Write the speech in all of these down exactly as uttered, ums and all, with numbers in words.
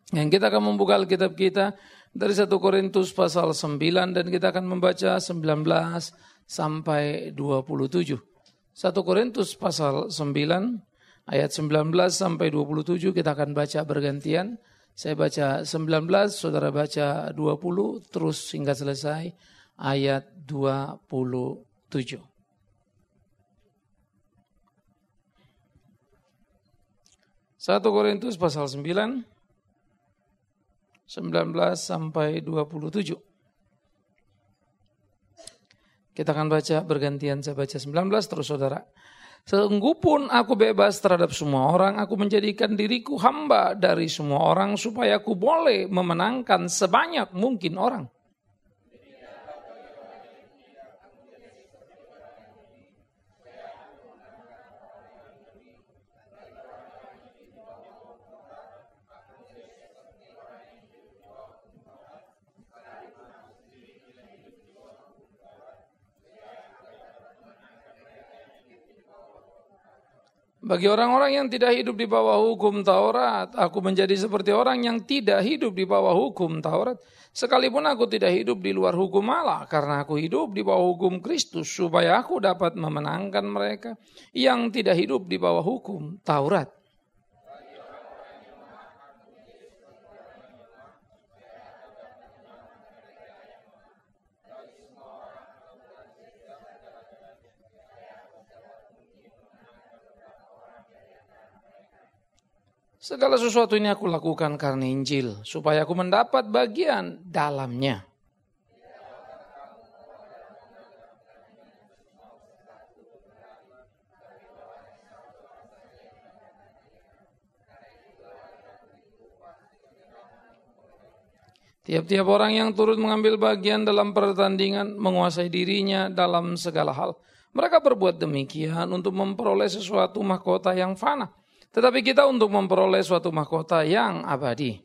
Yang kita akan membuka Alkitab kita dari satu Korintus pasal sembilan dan kita akan membaca sembilan belas sampai dua puluh tujuh. satu Korintus pasal sembilan ayat sembilan belas sampai dua puluh tujuh kita akan baca bergantian. Saya baca sembilan belas, saudara baca dua puluh, terus hingga selesai ayat dua puluh tujuh. satu Korintus pasal sembilan, sembilan belas sampai dua puluh tujuh. Kita akan baca bergantian, saya baca sembilan belas terus saudara. Sungguh pun aku bebas terhadap semua orang, aku menjadikan diriku hamba dari semua orang supaya aku boleh memenangkan sebanyak mungkin orang. Bagi orang-orang yang tidak hidup di bawah hukum Taurat, aku menjadi seperti orang yang tidak hidup di bawah hukum Taurat. Sekalipun aku tidak hidup di luar hukum Allah, karena aku hidup di bawah hukum Kristus, supaya aku dapat memenangkan mereka yang tidak hidup di bawah hukum Taurat. Segala sesuatu ini aku lakukan karena Injil, supaya aku mendapat bagian dalamnya. Tiap-tiap orang yang turut mengambil bagian dalam pertandingan menguasai dirinya dalam segala hal. Mereka berbuat demikian untuk memperoleh sesuatu mahkota yang fana. Tetapi kita untuk memperoleh suatu mahkota yang abadi.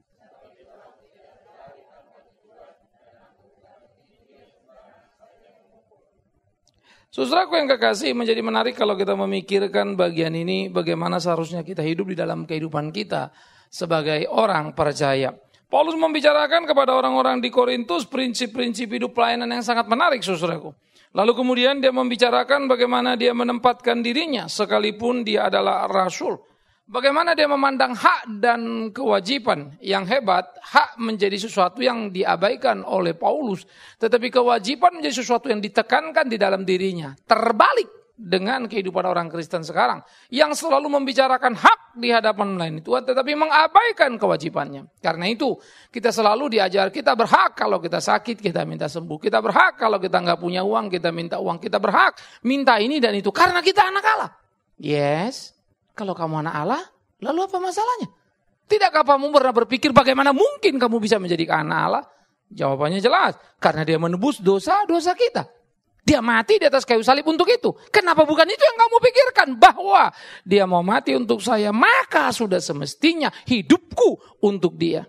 Saudaraku yang kekasih, menjadi menarik kalau kita memikirkan bagian ini, bagaimana seharusnya kita hidup di dalam kehidupan kita sebagai orang percaya. Paulus membicarakan kepada orang-orang di Korintus prinsip-prinsip hidup pelayanan yang sangat menarik, saudaraku. Lalu kemudian dia membicarakan bagaimana dia menempatkan dirinya sekalipun dia adalah rasul. Bagaimana dia memandang hak dan kewajiban. Yang hebat, hak menjadi sesuatu yang diabaikan oleh Paulus. Tetapi kewajiban menjadi sesuatu yang ditekankan di dalam dirinya. Terbalik dengan kehidupan orang Kristen sekarang. Yang selalu membicarakan hak di hadapan melayani Tuhan, tetapi mengabaikan kewajibannya. Karena itu, kita selalu diajar, kita berhak kalau kita sakit, kita minta sembuh. Kita berhak kalau kita nggak punya uang, kita minta uang. Kita berhak minta ini dan itu, karena kita anak Allah. Yes, kalau kamu anak Allah, lalu apa masalahnya? Tidakkah kamu pernah berpikir bagaimana mungkin kamu bisa menjadi anak Allah? Jawabannya jelas, karena dia menebus dosa-dosa kita. Dia mati di atas kayu salib untuk itu. Kenapa bukan itu yang kamu pikirkan? Bahwa dia mau mati untuk saya, maka sudah semestinya hidupku untuk dia.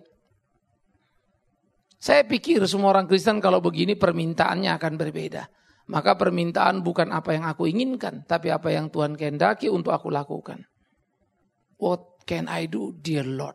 Saya pikir semua orang Kristen kalau begini permintaannya akan berbeda. Maka permintaan bukan apa yang aku inginkan, tapi apa yang Tuhan kehendaki untuk aku lakukan. What can I do, dear Lord?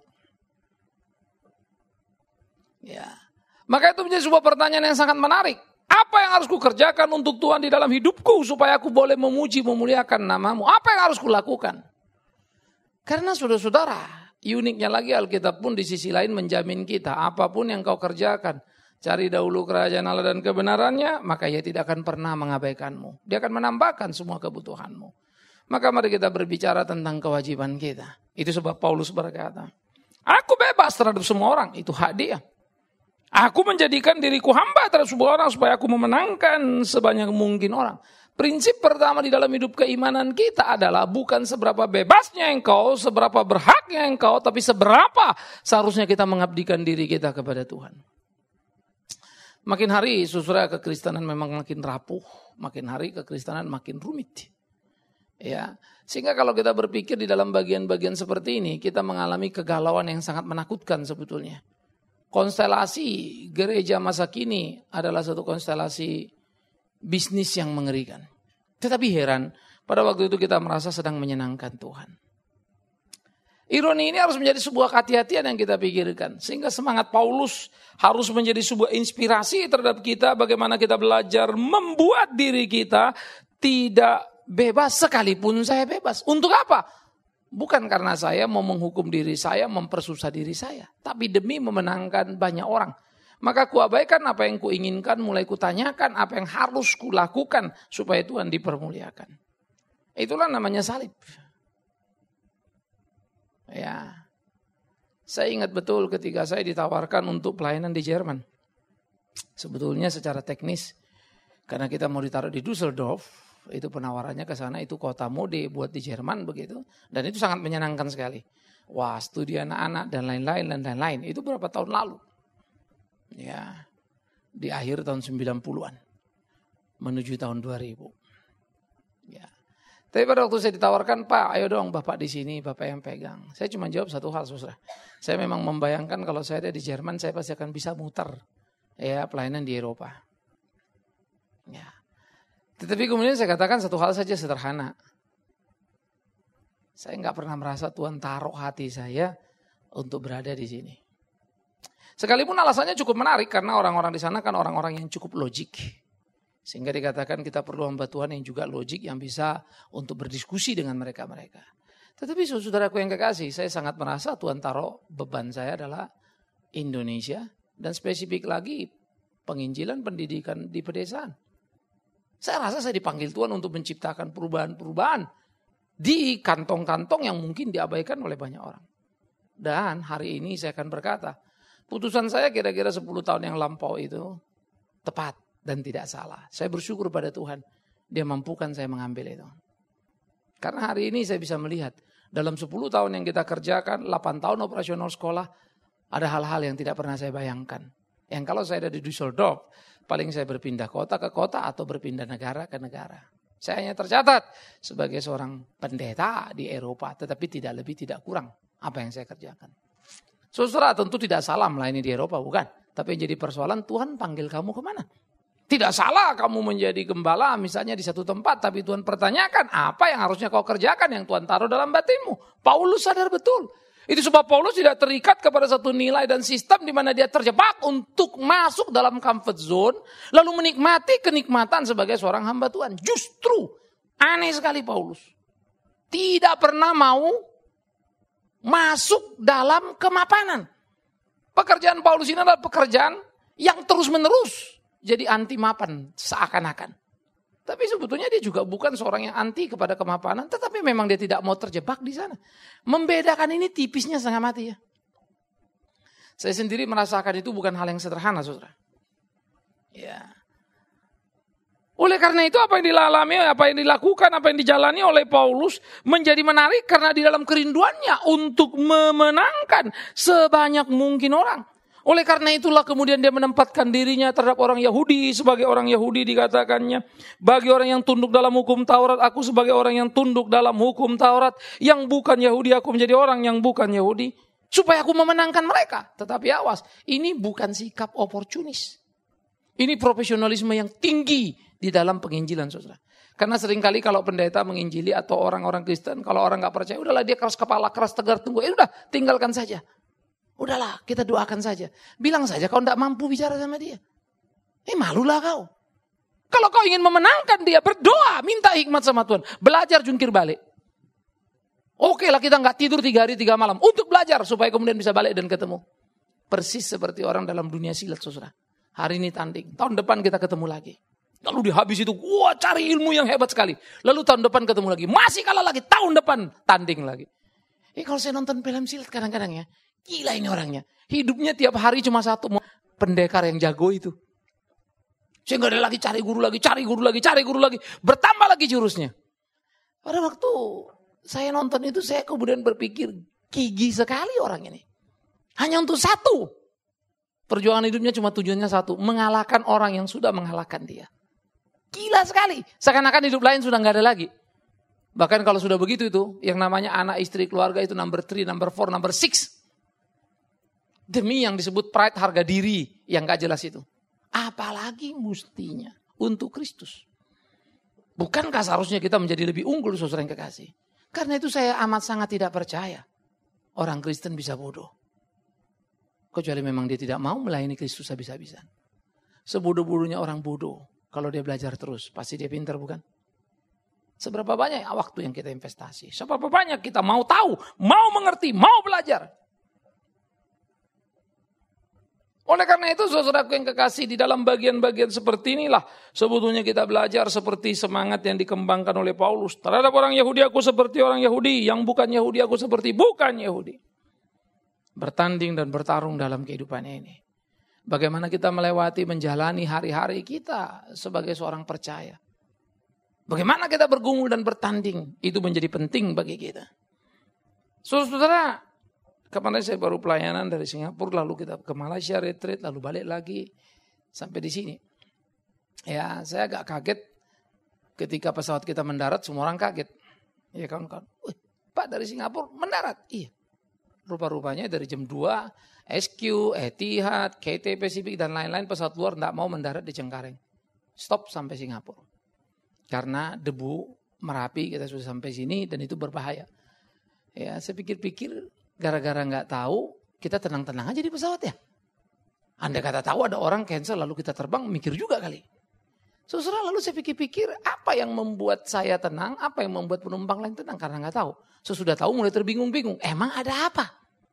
Ya. Maka itu menjadi sebuah pertanyaan yang sangat menarik. Apa yang harus kukerjakan untuk Tuhan di dalam hidupku supaya aku boleh memuji, memuliakan namamu? Apa yang harus kulakukan? Karena saudara-saudara, uniknya lagi Alkitab pun di sisi lain menjamin kita, apapun yang kau kerjakan, cari dahulu kerajaan Allah dan kebenarannya, maka ia tidak akan pernah mengabaikanmu. Dia akan menambahkan semua kebutuhanmu. Maka mari kita berbicara tentang kewajiban kita. Itu sebab Paulus berkata, aku bebas terhadap semua orang, itu hak dia. Aku menjadikan diriku hamba terhadap sebuah orang supaya aku memenangkan sebanyak mungkin orang. Prinsip pertama di dalam hidup keimanan kita adalah bukan seberapa bebasnya engkau, seberapa berhaknya engkau, tapi seberapa seharusnya kita mengabdikan diri kita kepada Tuhan. Makin hari saudara kekristenan memang makin rapuh, makin hari kekristenan makin rumit. Ya, sehingga kalau kita berpikir di dalam bagian-bagian seperti ini, kita mengalami kegalauan yang sangat menakutkan sebetulnya. Konstelasi gereja masa kini adalah satu konstelasi bisnis yang mengerikan. Tetapi heran, pada waktu itu kita merasa sedang menyenangkan Tuhan. Ironi ini harus menjadi sebuah kehati-hatian yang kita pikirkan. Sehingga semangat Paulus harus menjadi sebuah inspirasi terhadap kita. Bagaimana kita belajar membuat diri kita tidak bebas sekalipun saya bebas. Untuk apa? Bukan karena saya mau menghukum diri saya, mempersusah diri saya. Tapi demi memenangkan banyak orang. Maka kuabaikan apa yang kuinginkan, mulai kutanyakan apa yang harus kulakukan supaya Tuhan dipermuliakan. Itulah namanya salib. Ya, saya ingat betul ketika saya ditawarkan untuk pelayanan di Jerman. Sebetulnya secara teknis, karena kita mau ditaruh di Düsseldorf, itu penawarannya ke sana, itu kota mode buat di Jerman begitu. Dan itu sangat menyenangkan sekali. Wah, studi anak-anak dan lain-lain dan lain-lain. Itu berapa tahun lalu? Ya, di akhir tahun sembilan puluhan menuju tahun dua ribu. Ya. Tapi pada waktu saya ditawarkan, Pak, ayo dong Bapak di sini, Bapak yang pegang. Saya cuma jawab satu hal, saudara. Saya memang membayangkan kalau saya ada di Jerman, saya pasti akan bisa muter ya pelayanan di Eropa. Ya. Tetapi kemudian saya katakan satu hal saja sederhana. Saya nggak pernah merasa Tuhan taruh hati saya untuk berada di sini. Sekalipun alasannya cukup menarik karena orang-orang di sana kan orang-orang yang cukup logik. Sehingga dikatakan kita perlu hamba Tuhan yang juga logik, yang bisa untuk berdiskusi dengan mereka-mereka. Tetapi saudaraku yang kekasih, saya sangat merasa Tuhan taruh beban saya adalah Indonesia. Dan spesifik lagi penginjilan pendidikan di pedesaan. Saya rasa saya dipanggil Tuhan untuk menciptakan perubahan-perubahan di kantong-kantong yang mungkin diabaikan oleh banyak orang. Dan hari ini saya akan berkata, putusan saya kira-kira sepuluh tahun yang lampau itu tepat. Dan tidak salah. Saya bersyukur pada Tuhan. Dia mampukan saya mengambil itu. Karena hari ini saya bisa melihat. Dalam sepuluh tahun yang kita kerjakan. delapan tahun operasional sekolah. Ada hal-hal yang tidak pernah saya bayangkan. Yang kalau saya ada di Düsseldorf. Paling saya berpindah kota ke kota. Atau berpindah negara ke negara. Saya hanya tercatat. Sebagai seorang pendeta di Eropa. Tetapi tidak lebih tidak kurang. Apa yang saya kerjakan. Saudara tentu tidak salah melayani di Eropa. Bukan. Tapi yang jadi persoalan. Tuhan panggil kamu kemana? Tidak salah kamu menjadi gembala misalnya di satu tempat. Tapi Tuhan pertanyakan apa yang harusnya kau kerjakan yang Tuhan taruh dalam batinmu. Paulus sadar betul. Itu sebab Paulus tidak terikat kepada satu nilai dan sistem di mana dia terjebak untuk masuk dalam comfort zone. Lalu menikmati kenikmatan sebagai seorang hamba Tuhan. Justru aneh sekali Paulus. Tidak pernah mau masuk dalam kemapanan. Pekerjaan Paulus ini adalah pekerjaan yang terus menerus. Jadi anti mapan seakan-akan. Tapi sebetulnya dia juga bukan seorang yang anti kepada kemapanan. Tetapi memang dia tidak mau terjebak di sana. Membedakan ini tipisnya setengah mati ya. Saya sendiri merasakan itu bukan hal yang sederhana saudara. Ya. Oleh karena itu apa yang dilalami, apa yang dilakukan, apa yang dijalani oleh Paulus menjadi menarik. Karena di dalam kerinduannya untuk memenangkan sebanyak mungkin orang. Oleh karena itulah kemudian dia menempatkan dirinya terhadap orang Yahudi. Sebagai orang Yahudi dikatakannya. Bagi orang yang tunduk dalam hukum Taurat. Aku sebagai orang yang tunduk dalam hukum Taurat. Yang bukan Yahudi. Aku menjadi orang yang bukan Yahudi. Supaya aku memenangkan mereka. Tetapi awas. Ini bukan sikap oportunis. Ini profesionalisme yang tinggi. Di dalam penginjilan saudara. Karena seringkali kalau pendeta menginjili. Atau orang-orang Kristen. Kalau orang gak percaya. Udahlah dia keras kepala. Keras tegar tunggu. Eh udah tinggalkan saja. Udahlah, kita doakan saja. Bilang saja kau tidak mampu bicara sama dia. Eh malulah kau. Kalau kau ingin memenangkan dia, berdoa. Minta hikmat sama Tuhan. Belajar jungkir balik. Oke lah kita nggak tidur tiga hari tiga malam. Untuk belajar supaya kemudian bisa balik dan ketemu. Persis seperti orang dalam dunia silat saudara. Hari ini tanding. Tahun depan kita ketemu lagi. Lalu di habis itu, wah cari ilmu yang hebat sekali. Lalu tahun depan ketemu lagi. Masih kalah lagi. Tahun depan tanding lagi. Eh kalau saya nonton film silat kadang-kadang ya. Gila ini orangnya. Hidupnya tiap hari cuma satu. Pendekar yang jago itu. Sehingga ada lagi cari guru lagi, cari guru lagi, cari guru lagi. Bertambah lagi jurusnya. Pada waktu saya nonton itu saya kemudian berpikir. Gigi sekali orang ini. Hanya untuk satu. Perjuangan hidupnya cuma tujuannya satu. Mengalahkan orang yang sudah mengalahkan dia. Gila sekali. Seakan-akan hidup lain sudah gak ada lagi. Bahkan kalau sudah begitu itu. Yang namanya anak, istri, keluarga itu number three, number four, number six. Demi yang disebut pride harga diri yang gak jelas itu. Apalagi mestinya untuk Kristus. Bukankah seharusnya kita menjadi lebih unggul saudara yang kekasih? Karena itu saya amat sangat tidak percaya. orang Kristen bisa bodoh. Kecuali memang dia tidak mau melayani Kristus habis-habisan. Sebodoh-bodohnya orang bodoh. Kalau dia belajar terus, pasti dia pintar bukan? Seberapa banyak waktu yang kita investasi? Seberapa banyak kita mau tahu, mau mengerti, mau belajar? Oleh karena itu saudaraku yang kekasih, di dalam bagian-bagian seperti inilah sebetulnya kita belajar seperti semangat yang dikembangkan oleh Paulus. Terhadap orang Yahudi aku seperti orang Yahudi, yang bukan Yahudi aku seperti bukan Yahudi. Bertanding dan bertarung dalam kehidupan ini. Bagaimana kita melewati, menjalani hari-hari kita sebagai seorang percaya. Bagaimana kita bergumul dan bertanding, itu menjadi penting bagi kita. Saudara-saudara, kemarin saya baru pelayanan dari Singapura, lalu kita ke Malaysia retreat, lalu balik lagi sampai di sini. Ya, saya agak kaget ketika pesawat kita mendarat, semua orang kaget. Ya kawan-kawan, wih, Pak dari Singapura mendarat? Iya. Rupa-rupanya dari jam dua, S Q, Etihad, K T Pacific dan lain-lain pesawat luar tidak mau mendarat di Cengkareng. Stop sampai Singapura. Karena debu Merapi kita sudah sampai sini dan itu berbahaya. Ya, saya pikir-pikir gara-gara nggak tahu, kita tenang-tenang aja di pesawat ya. Andai kata tahu ada orang cancel lalu kita terbang, mikir juga kali. Saudara, lalu saya pikir-pikir apa yang membuat saya tenang, apa yang membuat penumpang lain tenang karena nggak tahu. Sesudah tahu mulai terbingung-bingung, emang ada apa?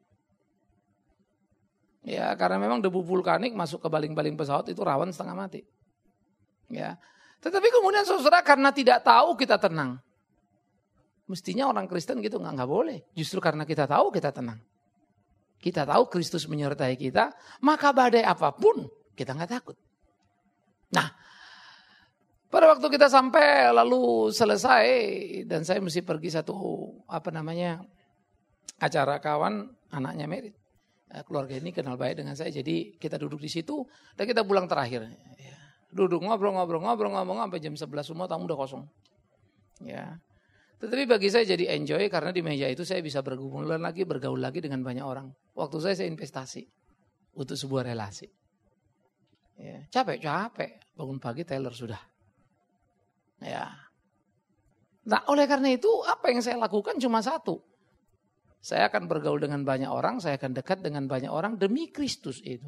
Ya karena memang debu vulkanik masuk ke baling-baling pesawat itu rawan setengah mati. Ya, tetapi kemudian saudara karena tidak tahu kita tenang. Mestinya orang Kristen gitu nggak nggak boleh. Justru karena kita tahu kita tenang. Kita tahu Kristus menyertai kita, maka badai apapun kita nggak takut. Nah, pada waktu kita sampai lalu selesai dan saya mesti pergi satu apa namanya acara kawan anaknya merit. Keluarga ini kenal baik dengan saya, jadi kita duduk di situ dan kita pulang terakhir. Duduk ngobrol-ngobrol-ngobrol-ngobrol sampai jam sebelas semua tamu udah kosong. Ya. Tetapi bagi saya jadi enjoy karena di meja itu saya bisa bergumul lagi, bergaul lagi dengan banyak orang. Waktu saya saya investasi untuk sebuah relasi. Ya, capek-capek, bangun pagi teller sudah. Ya. Nah, oleh karena itu apa yang saya lakukan cuma satu. Saya akan bergaul dengan banyak orang, saya akan dekat dengan banyak orang demi Kristus itu.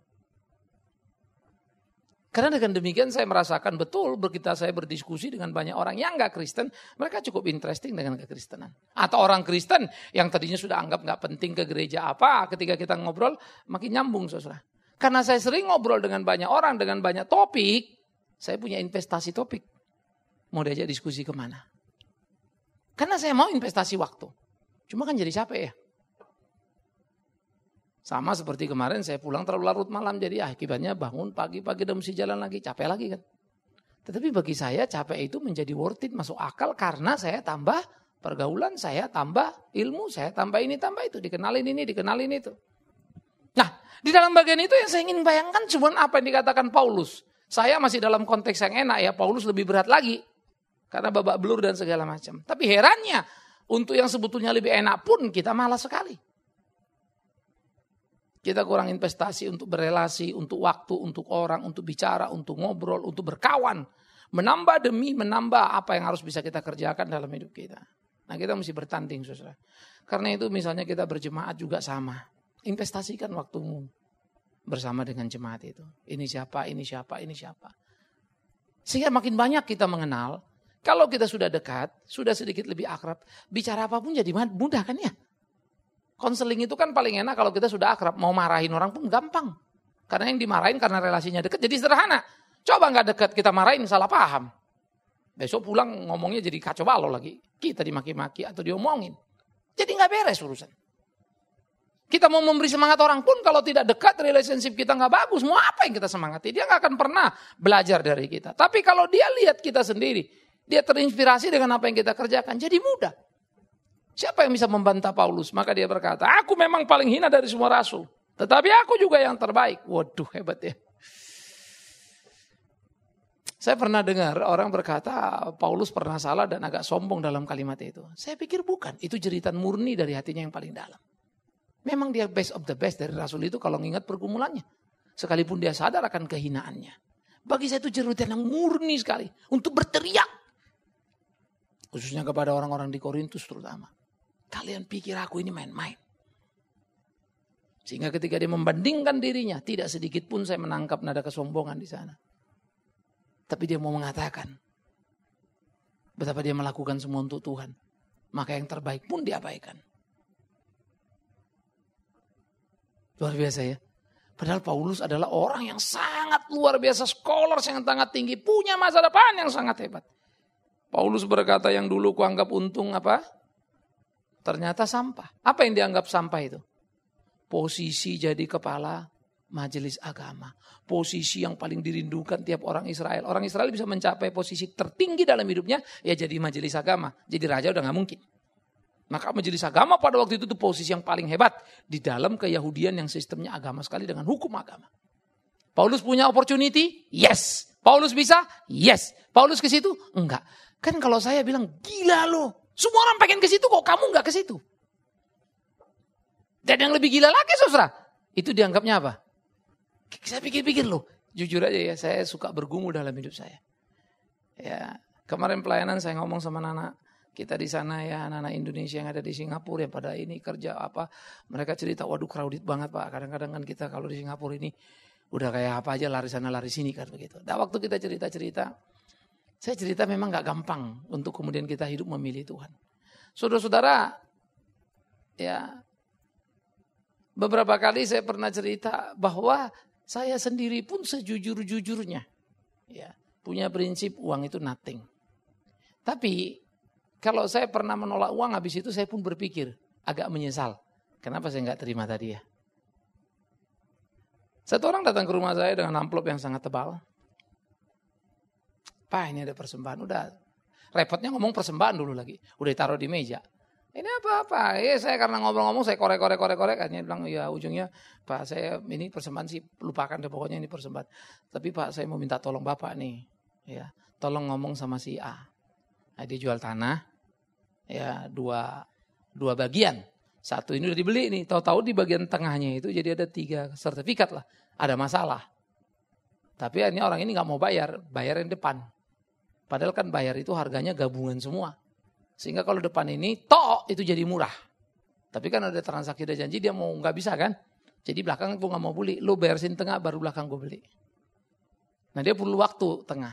Karena dengan demikian saya merasakan betul berkita saya berdiskusi dengan banyak orang yang gak Kristen, mereka cukup interesting dengan kekristenan. Atau orang Kristen yang tadinya sudah anggap gak penting ke gereja apa, ketika kita ngobrol makin nyambung saudara. Karena saya sering ngobrol dengan banyak orang, dengan banyak topik, saya punya investasi topik. Mau diajak diskusi kemana? Karena saya mau investasi waktu. Cuma kan jadi capek ya. Sama seperti kemarin saya pulang terlalu larut malam. Jadi akibatnya bangun pagi-pagi dan mesti jalan lagi. Capek lagi kan. Tetapi bagi saya capek itu menjadi worth it. Masuk akal karena saya tambah pergaulan. Saya tambah ilmu. Saya tambah ini tambah itu. Dikenalin ini dikenalin itu. Nah di dalam bagian itu yang saya ingin bayangkan cuma apa yang dikatakan Paulus. Saya masih dalam konteks yang enak ya. Paulus lebih berat lagi. Karena babak belur dan segala macam. Tapi herannya untuk yang sebetulnya lebih enak pun kita malas sekali. Kita kurang investasi untuk berelasi, untuk waktu, untuk orang, untuk bicara, untuk ngobrol, untuk berkawan. Menambah demi menambah apa yang harus bisa kita kerjakan dalam hidup kita. Nah kita mesti bertanding saudara. Karena itu misalnya kita berjemaat juga sama. Investasikan waktumu bersama dengan jemaat itu. Ini siapa, ini siapa, ini siapa. Sehingga makin banyak kita mengenal. Kalau kita sudah dekat, sudah sedikit lebih akrab. Bicara apapun jadi mudah kan ya. Konseling itu kan paling enak kalau kita sudah akrab. Mau marahin orang pun gampang. Karena yang dimarahin karena relasinya dekat jadi sederhana. Coba gak dekat kita marahin salah paham. Besok pulang ngomongnya jadi kacau balau lagi. Kita dimaki-maki atau diomongin. Jadi gak beres urusan. Kita mau memberi semangat orang pun kalau tidak dekat relationship kita gak bagus. Mau apa yang kita semangati? Dia gak akan pernah belajar dari kita. Tapi kalau dia lihat kita sendiri. Dia terinspirasi dengan apa yang kita kerjakan. Jadi mudah. Siapa yang bisa membantah Paulus? Maka dia berkata, aku memang paling hina dari semua rasul. Tetapi aku juga yang terbaik. Waduh hebat ya. Saya pernah dengar orang berkata Paulus pernah salah dan agak sombong dalam kalimat itu. Saya pikir bukan. Itu jeritan murni dari hatinya yang paling dalam. Memang dia best of the best dari rasul itu kalau mengingat pergumulannya. Sekalipun dia sadar akan kehinaannya. Bagi saya itu jeritan yang murni sekali. Untuk berteriak. Khususnya kepada orang-orang di Korintus terutama. Kalian pikir aku ini main-main. Sehingga ketika dia membandingkan dirinya, tidak sedikit pun saya menangkap nada kesombongan di sana. Tapi dia mau mengatakan betapa dia melakukan semua untuk Tuhan. Maka yang terbaik pun diabaikan. Luar biasa ya. Padahal Paulus adalah orang yang sangat luar biasa, scholars yang sangat tinggi, punya masa depan yang sangat hebat. Paulus berkata yang dulu kuanggap untung apa? Ternyata sampah. Apa yang dianggap sampah itu? Posisi jadi kepala majelis agama. Posisi yang paling dirindukan tiap orang Israel. Orang Israel bisa mencapai posisi tertinggi dalam hidupnya, ya jadi majelis agama. Jadi raja udah gak mungkin. Maka majelis agama pada waktu itu tuh posisi yang paling hebat di dalam keyahudian yang sistemnya agama sekali dengan hukum agama. Paulus punya opportunity? Yes. Paulus bisa? Yes. Paulus ke situ? Enggak. Kan kalau saya bilang gila loh. Semua orang pengen ke situ kok kamu enggak ke situ. Dan yang lebih gila lagi saudara, itu dianggapnya apa? Saya pikir-pikir loh, jujur aja ya, saya suka bergumul dalam hidup saya. Ya, kemarin pelayanan saya ngomong sama anak kita di sana ya, anak-anak Indonesia yang ada di Singapura yang pada ini kerja apa, mereka cerita, waduh crowded banget Pak. Kadang-kadang kan kita kalau di Singapura ini udah kayak apa aja lari sana lari sini kan begitu. Nah waktu kita cerita-cerita, saya cerita memang gak gampang untuk kemudian kita hidup memilih Tuhan. Saudara-saudara, ya beberapa kali saya pernah cerita bahwa saya sendiri pun sejujur-jujurnya ya, punya prinsip uang itu nothing. Tapi kalau saya pernah menolak uang, habis itu saya pun berpikir agak menyesal. Kenapa saya nggak terima tadi ya? Satu orang datang ke rumah saya dengan amplop yang sangat tebal. Pak ini ada persembahan. Udah repotnya ngomong persembahan dulu lagi. Udah taruh di meja. Ini apa-apa, ya saya karena ngobrol-ngomong saya korek-korek-korek-korek kan dia bilang ya ujungnya Pak saya ini persembahan sih lupakan deh pokoknya ini persembahan. Tapi Pak saya mau minta tolong Bapak nih, ya tolong ngomong sama si A. Nah, dia jual tanah, ya dua dua bagian, satu ini udah dibeli nih, tahu-tahu di bagian tengahnya itu jadi ada tiga sertifikat lah, ada masalah. Tapi ini orang ini nggak mau bayar, bayar yang depan. Padahal kan bayar itu harganya gabungan semua. Sehingga kalau depan ini, toh itu jadi murah. Tapi kan ada transaksi, ada janji, dia mau nggak bisa kan. Jadi belakang gue nggak mau beli, lo bayar sini tengah baru belakang gue beli. Nah dia perlu waktu tengah.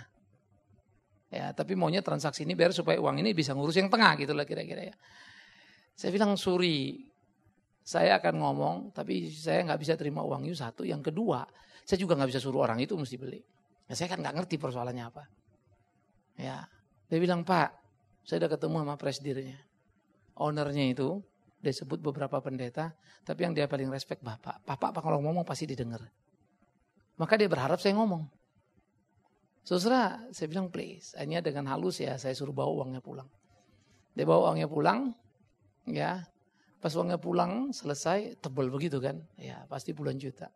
Ya tapi maunya transaksi ini biar supaya uang ini bisa ngurus yang tengah gitu lah kira-kira ya. Saya bilang sorry, saya akan ngomong tapi saya nggak bisa terima uang itu satu. Yang kedua, saya juga nggak bisa suruh orang itu mesti beli. Ya, saya kan nggak ngerti persoalannya apa. Ya, dia bilang Pak, saya udah ketemu sama presidennya. Ownernya itu, dia sebut beberapa pendeta, tapi yang dia paling respect Bapak. Bapak apa kalau ngomong pasti didengar. Maka dia berharap saya ngomong. Saudara, saya bilang please, hanya dengan halus ya, saya suruh bawa uangnya pulang. Dia bawa uangnya pulang, ya. Pas uangnya pulang, selesai, tebal begitu kan. Ya, pasti puluhan juta.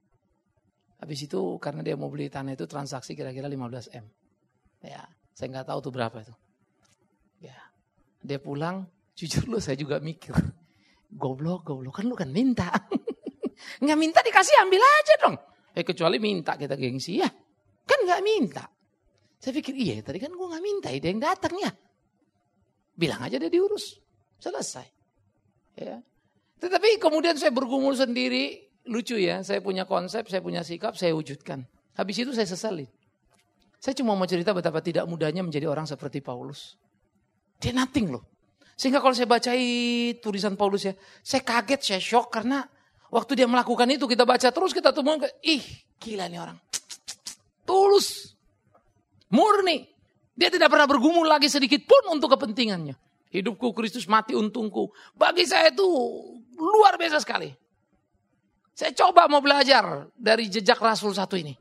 Habis itu, karena dia mau beli tanah itu transaksi kira-kira lima belas M. Ya, saya nggak tahu tuh berapa itu. Ya, dia pulang, jujur lu saya juga mikir, goblok, goblok kan lu kan minta, nggak minta dikasih ambil aja dong. Eh kecuali minta kita gengsi ya, kan nggak minta. Saya pikir iya tadi kan gue nggak minta, dia yang datang ya, bilang aja dia diurus, selesai. Ya, tetapi kemudian saya bergumul sendiri, lucu ya, saya punya konsep, saya punya sikap, saya wujudkan. Habis itu saya sesalin. Saya cuma mau cerita betapa tidak mudahnya menjadi orang seperti Paulus. Dia nothing loh. Sehingga kalau saya baca tulisan Paulus ya, saya kaget, saya shock karena waktu dia melakukan itu kita baca terus kita temukan, ih gila nih orang. Tulus. Murni. Dia tidak pernah bergumul lagi sedikit pun untuk kepentingannya. Hidupku Kristus, mati untungku. Bagi saya itu luar biasa sekali. Saya coba mau belajar dari jejak Rasul satu ini.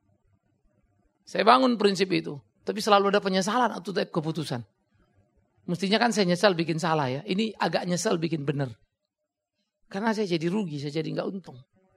Saya bangun prinsip itu. Tapi selalu ada penyesalan atau keputusan. Mestinya kan saya nyesal bikin salah ya. Ini agak nyesal bikin benar. Karena saya jadi rugi, saya jadi nggak untung.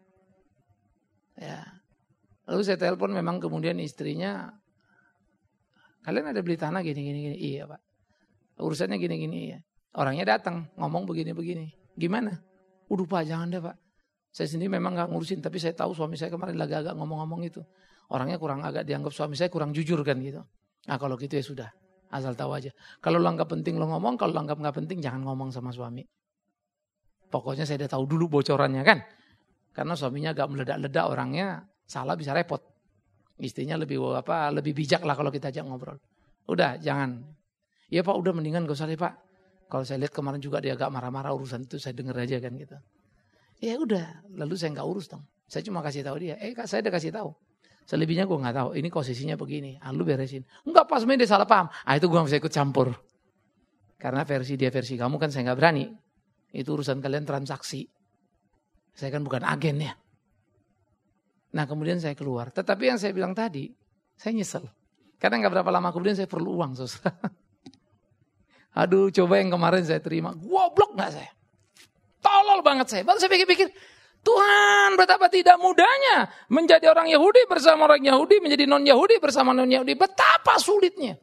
Ya. Lalu saya telepon memang kemudian istrinya. Kalian ada beli tanah gini gini gini. Iya Pak. Urusannya gini gini ya. Orangnya datang ngomong begini begini. Gimana? Udah Pak jangan deh Pak. Saya sendiri memang nggak ngurusin. Tapi saya tahu suami saya kemarin lagi agak ngomong-ngomong itu. Orangnya kurang agak dianggap suami saya kurang jujur kan gitu. Nah kalau gitu ya sudah. Asal tahu aja. Kalau lo anggap penting lo ngomong, kalau lo anggap nggak penting jangan ngomong sama suami. Pokoknya saya udah tahu dulu bocorannya kan. Karena suaminya agak meledak-ledak orangnya, salah bisa repot. Istrinya lebih apa lebih bijak lah kalau kita ajak ngobrol. Udah jangan. Ya Pak udah mendingan gak usah deh Pak. Kalau saya lihat kemarin juga dia agak marah-marah urusan itu saya denger aja kan gitu. Ya udah, lalu saya nggak urus dong. Saya cuma kasih tahu dia, eh kak saya udah kasih tahu. Selebihnya gue nggak tahu. Ini posisinya begini. Ah, lu beresin. Enggak pas main dia salah paham. Ah itu gue nggak bisa ikut campur. Karena versi dia versi kamu kan saya nggak berani. Itu urusan kalian transaksi. Saya kan bukan agen ya. Nah kemudian saya keluar. Tetapi yang saya bilang tadi, saya nyesel. Karena nggak berapa lama kemudian saya perlu uang, saudara. Aduh, coba yang kemarin saya terima, goblok nggak saya? Tolol banget saya. Baru saya pikir-pikir, Tuhan betapa tidak mudahnya menjadi orang Yahudi bersama orang Yahudi, menjadi non Yahudi bersama non Yahudi. Betapa sulitnya.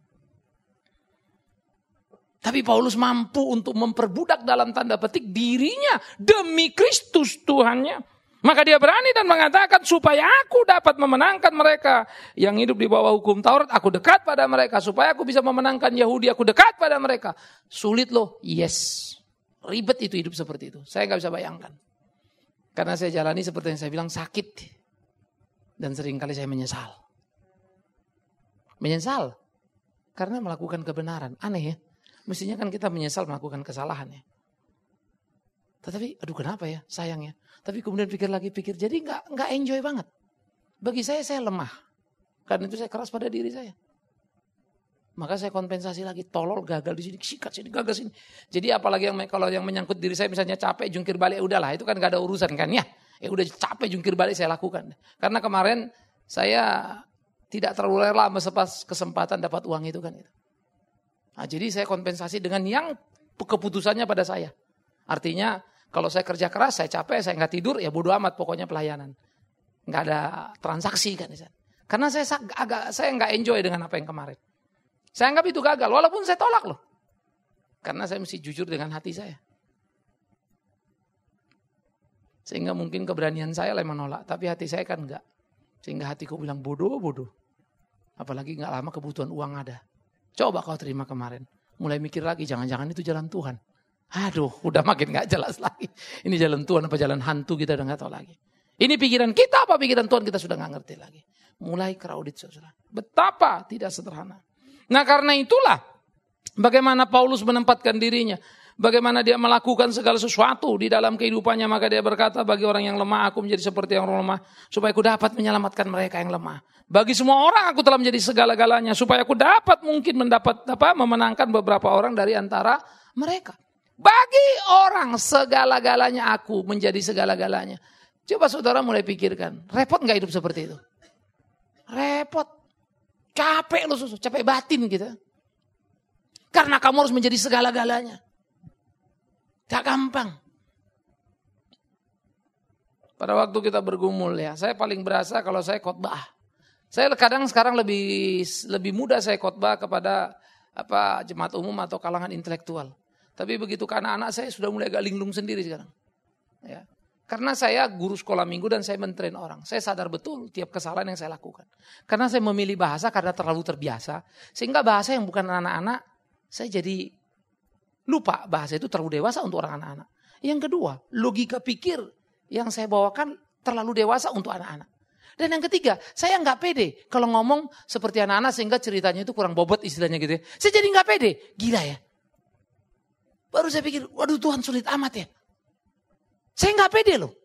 Tapi Paulus mampu untuk memperbudak dalam tanda petik dirinya demi Kristus Tuhannya. Maka dia berani dan mengatakan supaya aku dapat memenangkan mereka yang hidup di bawah hukum Taurat. Aku dekat pada mereka. Supaya aku bisa memenangkan Yahudi. Aku dekat pada mereka. Sulit loh. Yes. Ribet itu hidup seperti itu. Saya gak bisa bayangkan. Karena saya jalani seperti yang saya bilang sakit. Dan seringkali saya menyesal. Menyesal. Karena melakukan kebenaran. Aneh ya. Mestinya kan kita menyesal melakukan kesalahan ya. Tetapi aduh kenapa ya sayang ya. Tapi kemudian pikir lagi pikir jadi nggak nggak enjoy banget. Bagi saya saya lemah. Karena itu saya keras pada diri saya. Maka saya kompensasi lagi tolol gagal di sini sikat sini gagal sini. Jadi apalagi yang kalau yang menyangkut diri saya misalnya capek jungkir balik udahlah itu kan nggak ada urusan kan ya. Ya udah capek jungkir balik saya lakukan. Karena kemarin saya tidak terlalu rela melepas kesempatan dapat uang itu kan. Nah, jadi saya kompensasi dengan yang keputusannya pada saya. Artinya kalau saya kerja keras, saya capek, saya nggak tidur, ya bodo amat pokoknya pelayanan. Nggak ada transaksi kan. Karena saya agak saya nggak enjoy dengan apa yang kemarin. Saya anggap itu gagal, walaupun saya tolak loh. Karena saya mesti jujur dengan hati saya. Sehingga mungkin keberanian saya lah menolak, tapi hati saya kan enggak. Sehingga hatiku bilang bodoh, bodoh. Apalagi nggak lama kebutuhan uang ada. Coba kau terima kemarin. Mulai mikir lagi, jangan-jangan itu jalan Tuhan. Aduh, udah makin gak jelas lagi. Ini jalan Tuhan apa jalan hantu kita udah gak tahu lagi. Ini pikiran kita apa pikiran Tuhan kita sudah gak ngerti lagi. Mulai crowded saudara. Betapa tidak sederhana. Nah karena itulah bagaimana Paulus menempatkan dirinya. Bagaimana dia melakukan segala sesuatu di dalam kehidupannya. Maka dia berkata bagi orang yang lemah aku menjadi seperti orang lemah. Supaya aku dapat menyelamatkan mereka yang lemah. Bagi semua orang aku telah menjadi segala-galanya. Supaya aku dapat mungkin mendapat apa memenangkan beberapa orang dari antara mereka. Bagi orang segala-galanya aku menjadi segala-galanya. Coba saudara mulai pikirkan. Repot gak hidup seperti itu? Repot. Capek loh susu. Capek batin kita. Karena kamu harus menjadi segala-galanya. Gak gampang. Pada waktu kita bergumul ya. Saya paling berasa kalau saya khotbah. Saya kadang sekarang lebih lebih mudah saya khotbah kepada apa jemaat umum atau kalangan intelektual. Tapi begitu ke anak-anak saya sudah mulai agak linglung sendiri sekarang. Ya. Karena saya guru sekolah minggu dan saya mentrain orang. Saya sadar betul tiap kesalahan yang saya lakukan. Karena saya memilih bahasa karena terlalu terbiasa. Sehingga bahasa yang bukan anak-anak, saya jadi lupa bahasa itu terlalu dewasa untuk orang anak-anak. Yang kedua, logika pikir yang saya bawakan terlalu dewasa untuk anak-anak. Dan yang ketiga, saya nggak pede kalau ngomong seperti anak-anak sehingga ceritanya itu kurang bobot istilahnya gitu ya. Saya jadi nggak pede, gila ya. Baru saya pikir, waduh Tuhan sulit amat ya. Saya nggak pede loh.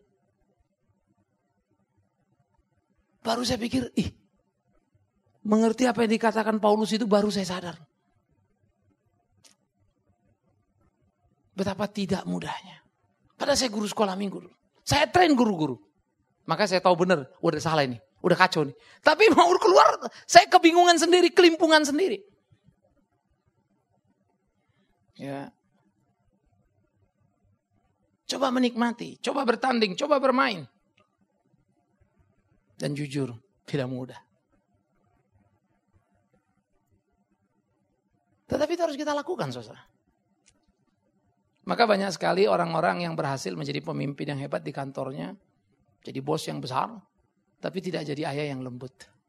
Baru saya pikir, ih, mengerti apa yang dikatakan Paulus itu baru saya sadar. Betapa tidak mudahnya. Padahal saya guru sekolah minggu. Saya train guru-guru. Maka saya tahu benar, udah salah ini, udah kacau nih. Tapi mau keluar, saya kebingungan sendiri, kelimpungan sendiri. Ya. Coba menikmati, coba bertanding, coba bermain. Dan jujur, tidak mudah. Tetapi itu harus kita lakukan, saudara. Maka banyak sekali orang-orang yang berhasil menjadi pemimpin yang hebat di kantornya. Jadi bos yang besar, tapi tidak jadi ayah yang lembut.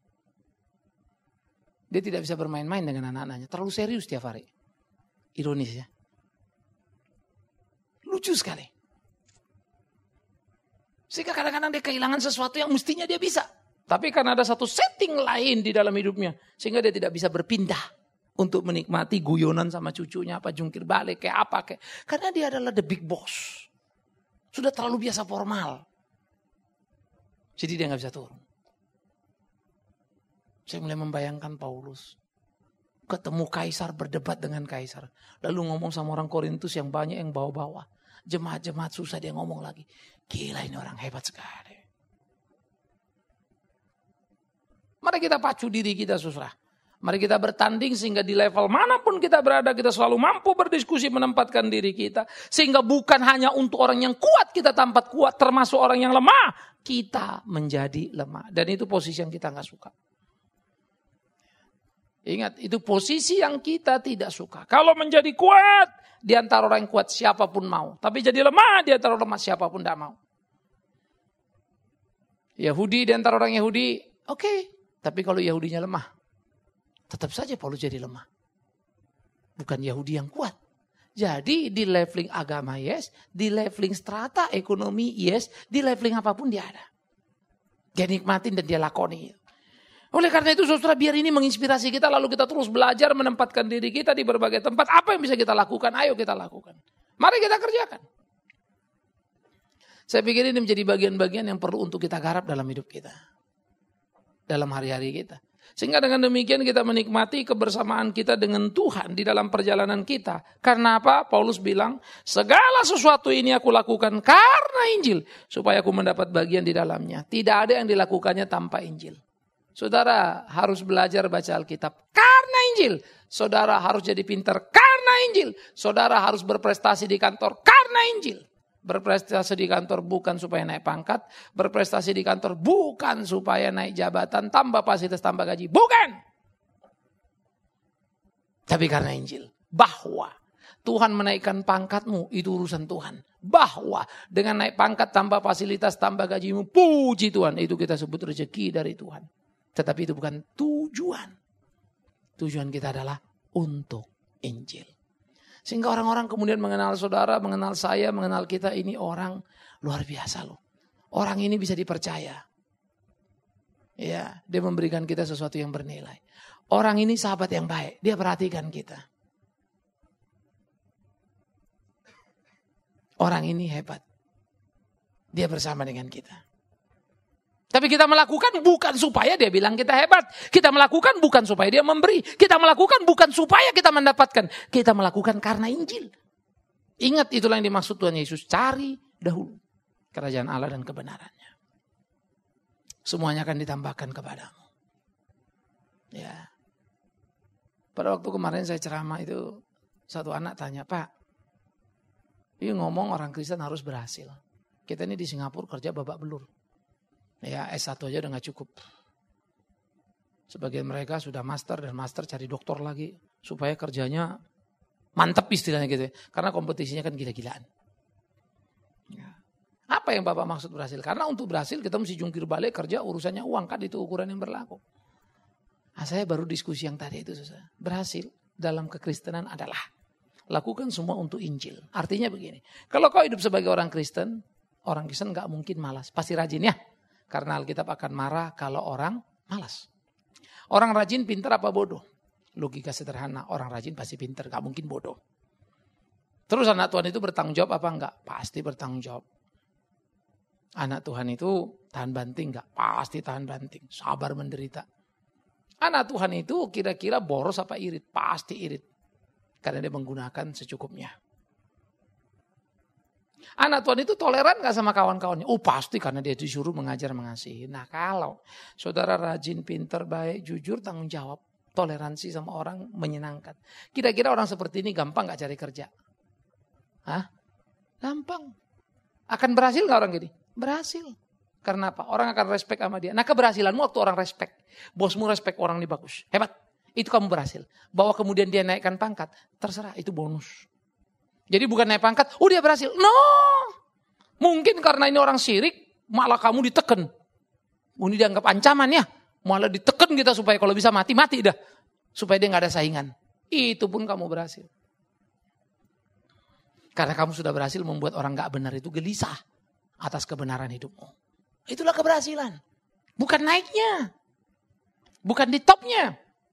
Dia tidak bisa bermain-main dengan anak-anaknya. Terlalu serius tiap hari. Ironis ya. Lucu sekali. Sehingga kadang-kadang dia kehilangan sesuatu yang mestinya dia bisa. Tapi karena ada satu setting lain di dalam hidupnya. Sehingga dia tidak bisa berpindah untuk menikmati guyonan sama cucunya. Apa jungkir balik kayak apa. Kayak. Karena dia adalah the big boss. Sudah terlalu biasa formal. Jadi dia gak bisa turun. Saya mulai membayangkan Paulus. Ketemu kaisar, berdebat dengan kaisar. Lalu ngomong sama orang Korintus yang banyak yang bawa-bawa. Jemaat-jemaat susah dia ngomong lagi. Gila ini orang hebat sekali. Mari kita pacu diri kita saudara. Mari kita bertanding sehingga di level manapun kita berada kita selalu mampu berdiskusi menempatkan diri kita. Sehingga bukan hanya untuk orang yang kuat kita tampak kuat termasuk orang yang lemah. Kita menjadi lemah. Dan itu posisi yang kita gak suka. Ingat itu posisi yang kita tidak suka. Kalau menjadi kuat di antara orang yang kuat siapapun mau. Tapi jadi lemah di antara orang lemah siapapun tidak mau. Yahudi di antara orang Yahudi oke. Okay. Tapi kalau Yahudinya lemah, tetap saja Paulus jadi lemah. Bukan Yahudi yang kuat. Jadi di leveling agama yes, di leveling strata ekonomi yes, di leveling apapun dia ada. Dia nikmatin dan dia lakoni. Oleh karena itu saudara biar ini menginspirasi kita lalu kita terus belajar menempatkan diri kita di berbagai tempat. Apa yang bisa kita lakukan? Ayo kita lakukan. Mari kita kerjakan. Saya pikir ini menjadi bagian-bagian yang perlu untuk kita garap dalam hidup kita. Dalam hari-hari kita. Sehingga dengan demikian kita menikmati kebersamaan kita dengan Tuhan di dalam perjalanan kita. Karena apa? Paulus bilang, segala sesuatu ini aku lakukan karena Injil. Supaya aku mendapat bagian di dalamnya. Tidak ada yang dilakukannya tanpa Injil. Saudara harus belajar baca Alkitab karena Injil. Saudara harus jadi pintar karena Injil. Saudara harus berprestasi di kantor karena Injil. Berprestasi di kantor bukan supaya naik pangkat. Berprestasi di kantor bukan supaya naik jabatan, tambah fasilitas, tambah gaji. Bukan. Tapi karena Injil. Bahwa Tuhan menaikkan pangkatmu, itu urusan Tuhan. Bahwa dengan naik pangkat, tambah fasilitas, tambah gajimu, puji Tuhan. Itu kita sebut rezeki dari Tuhan. Tetapi itu bukan tujuan. Tujuan kita adalah untuk Injil. Sehingga orang-orang kemudian mengenal saudara, mengenal saya, mengenal kita ini orang luar biasa loh. Orang ini bisa dipercaya. Ya, dia memberikan kita sesuatu yang bernilai. Orang ini sahabat yang baik, dia perhatikan kita. Orang ini hebat. Dia bersama dengan kita. Tapi kita melakukan bukan supaya dia bilang kita hebat. Kita melakukan bukan supaya dia memberi. Kita melakukan bukan supaya kita mendapatkan. Kita melakukan karena Injil. Ingat itulah yang dimaksud Tuhan Yesus. Cari dahulu kerajaan Allah dan kebenarannya. Semuanya akan ditambahkan kepadamu. Ya. Pada waktu kemarin saya ceramah itu. Satu anak tanya, Pak. Ini ngomong orang Kristen harus berhasil. Kita ini di Singapura kerja babak belur. Ya S satu aja udah gak cukup. Sebagian mereka sudah master dan master cari doktor lagi. Supaya kerjanya mantep istilahnya gitu ya. Karena kompetisinya kan gila-gilaan. Ya. Apa yang Bapak maksud berhasil? Karena untuk berhasil kita mesti jungkir balik kerja urusannya uang. Kan itu ukuran yang berlaku. Nah, saya baru diskusi yang tadi itu. Susah. Berhasil dalam kekristenan adalah lakukan semua untuk Injil. Artinya begini. Kalau kau hidup sebagai orang Kristen. Orang Kristen gak mungkin malas. Pasti rajin ya. Karena Alkitab akan marah kalau orang malas. Orang rajin pintar apa bodoh? Logika sederhana. Orang rajin pasti pintar. Gak mungkin bodoh. Terus anak Tuhan itu bertanggung jawab apa enggak? Pasti bertanggung jawab. Anak Tuhan itu tahan banting enggak? Pasti tahan banting. Sabar menderita. Anak Tuhan itu kira-kira boros apa irit? Pasti irit. Karena dia menggunakan secukupnya. Anak Tuhan itu toleran gak sama kawan-kawannya? Oh pasti karena dia disuruh mengajar mengasihi. Nah kalau saudara rajin, pinter, baik, jujur, tanggung jawab. Toleransi sama orang menyenangkan. Kira-kira orang seperti ini gampang gak cari kerja? Hah? Gampang. Akan berhasil gak orang gini? Berhasil. Karena apa? Orang akan respect sama dia. Nah keberhasilanmu waktu orang respect. Bosmu respect orang ini bagus. Hebat. Itu kamu berhasil. Bahwa kemudian dia naikkan pangkat. Terserah itu bonus. Jadi bukan naik pangkat, oh dia berhasil. No. Mungkin karena ini orang syirik, malah kamu diteken. Oh, ini dianggap ancaman ya. Malah diteken kita supaya kalau bisa mati-mati dah. Supaya dia gak ada saingan. Itu pun kamu berhasil. Karena kamu sudah berhasil membuat orang gak benar itu gelisah. atas kebenaran hidupmu. Itulah keberhasilan. Bukan naiknya. Bukan di topnya.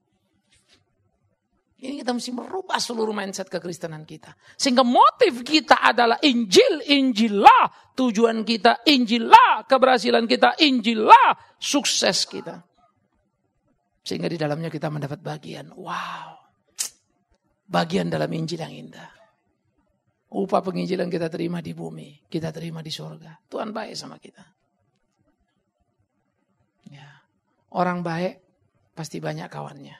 Ini kita mesti merubah seluruh mindset kekristenan kita. Sehingga motif kita adalah Injil, Injillah. Tujuan kita Injillah. Keberhasilan kita Injillah. Sukses kita. Sehingga di dalamnya kita mendapat bagian. Wow. Bagian dalam Injil yang indah. Upah penginjilan kita terima di bumi. Kita terima di surga. Tuhan baik sama kita. Ya. Orang baik pasti banyak kawannya.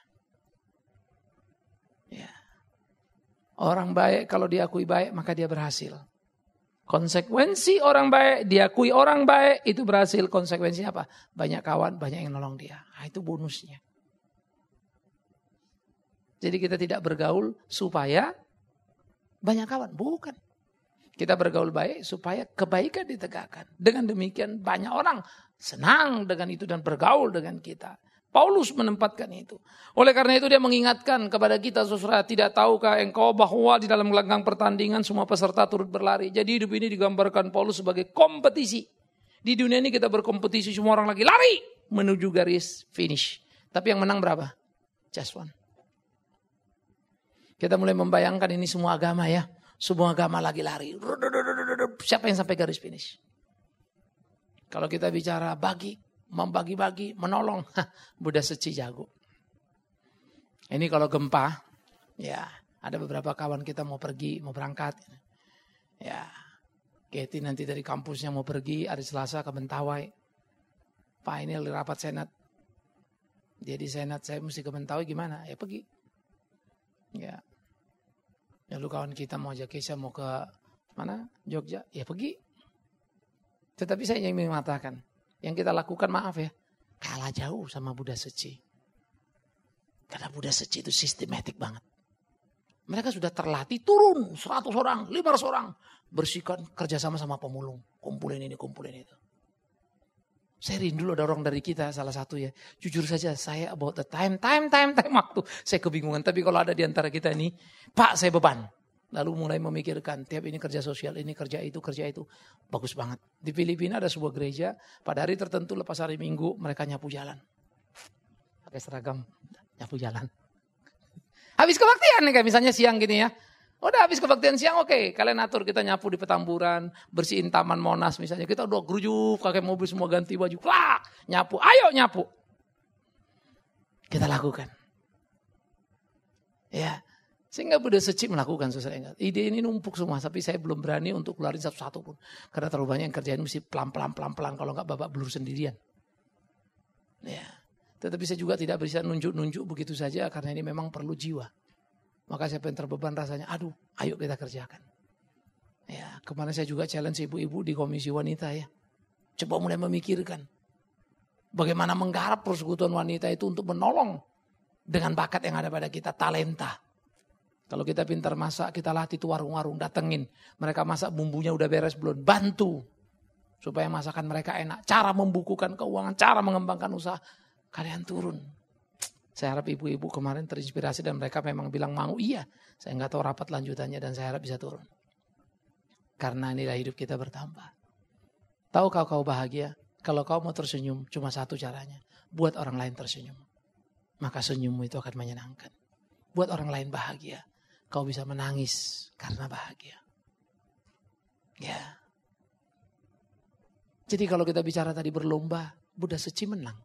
Ya. Orang baik kalau diakui baik maka dia berhasil. Konsekuensi orang baik, diakui orang baik itu berhasil. Konsekuensi apa? Banyak kawan, banyak yang nolong dia. Nah, itu bonusnya. Jadi kita tidak bergaul supaya banyak kawan. Bukan. Kita bergaul baik supaya kebaikan ditegakkan. Dengan demikian banyak orang senang dengan itu dan bergaul dengan kita. Paulus menempatkan itu. Oleh karena itu dia mengingatkan kepada kita, saudara, tidak tahukah engkau bahwa di dalam gelanggang pertandingan semua peserta turut berlari. Jadi hidup ini digambarkan Paulus sebagai kompetisi. Di dunia ini kita berkompetisi, semua orang lagi lari menuju garis finish. Tapi yang menang berapa? Just one. Kita mulai membayangkan ini semua agama ya. Semua agama lagi lari. Siapa yang sampai garis finish? Kalau kita bicara bagi, membagi-bagi, menolong. Buddha Seci jago. Ini kalau gempa, ya ada beberapa kawan kita mau pergi, mau berangkat. Ya, Keti nanti dari kampusnya mau pergi hari Selasa ke Mentawai. Pak ini rapat senat. Jadi senat saya mesti ke Mentawai gimana? Ya pergi. Ya. Lalu kawan kita mau ajak Kesha mau ke mana? Jogja. Ya pergi. Tetapi saya ingin mengatakan. Yang kita lakukan maaf ya. Kalah jauh sama Buddha Seci. Karena Buddha Seci itu sistematik banget. Mereka sudah terlatih turun. seratus orang, lima ratus orang. Bersihkan kerjasama sama pemulung. Kumpulin ini, kumpulin itu. Saya rindu ada orang dari kita salah satu ya. Jujur saja saya about the time, time, time, time waktu. Saya kebingungan. Tapi kalau ada di antara kita ini. Pak saya beban. Lalu mulai memikirkan. Tiap ini kerja sosial, ini kerja itu, kerja itu. Bagus banget. Di Filipina ada sebuah gereja. Pada hari tertentu lepas hari Minggu. Mereka nyapu jalan. Pakai seragam. Nyapu jalan. Habis kebaktian nih kayak misalnya siang gini ya. Udah habis kebaktian siang oke. Okay. Kalian atur kita nyapu di Petamburan. Bersihin Taman Monas misalnya. Kita udah gerujuk. Pakai mobil semua ganti baju. Plak. Nyapu. Ayo nyapu. Kita lakukan. Ya. Sehingga Buddha Seci melakukan sesuatu. Ide ini numpuk semua. Tapi saya belum berani untuk keluarin satu-satu pun. Karena terlalu banyak yang kerjain mesti pelan-pelan. pelan-pelan. Kalau enggak babak belur sendirian. Ya. Tetapi saya juga tidak bisa nunjuk-nunjuk begitu saja. Karena ini memang perlu jiwa. Maka siapa yang terbeban rasanya, aduh ayo kita kerjakan. Ya, kemarin saya juga challenge ibu-ibu di komisi wanita ya. Coba mulai memikirkan. Bagaimana menggarap persekutuan wanita itu untuk menolong. Dengan bakat yang ada pada kita, talenta. Kalau kita pintar masak, kita latih tuh warung-warung, datengin. Mereka masak bumbunya udah beres belum, bantu. Supaya masakan mereka enak. Cara membukukan keuangan, cara mengembangkan usaha. Kalian turun. Saya harap ibu-ibu kemarin terinspirasi dan mereka memang bilang mau iya. Saya nggak tahu rapat lanjutannya dan saya harap bisa turun. Karena inilah hidup kita bertambah. Tahu kau kau bahagia? Kalau kau mau tersenyum cuma satu caranya. Buat orang lain tersenyum. Maka senyummu itu akan menyenangkan. Buat orang lain bahagia. Kau bisa menangis karena bahagia. Ya. Jadi kalau kita bicara tadi berlomba, Buddha Seci menang.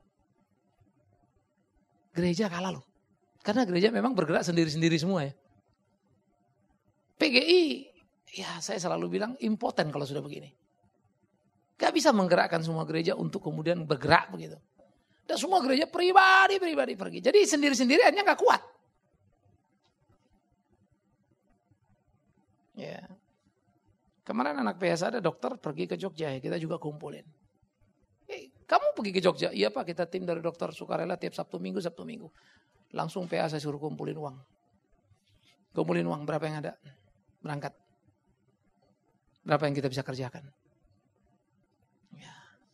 Gereja kalah loh. Karena gereja memang bergerak sendiri-sendiri semua ya. P G I, ya saya selalu bilang impoten kalau sudah begini. Gak bisa menggerakkan semua gereja untuk kemudian bergerak begitu. Dan semua gereja pribadi-pribadi pergi. Jadi sendiri-sendiri hanya gak kuat. Ya. Kemarin anak P S ada dokter pergi ke Jogja ya, kita juga kumpulin. Kamu pergi ke Jogja? Iya Pak, kita tim dari dokter sukarela tiap Sabtu Minggu, Sabtu Minggu. Langsung P A saya suruh kumpulin uang. Kumpulin uang, berapa yang ada? Berangkat. Berapa yang kita bisa kerjakan? Ya.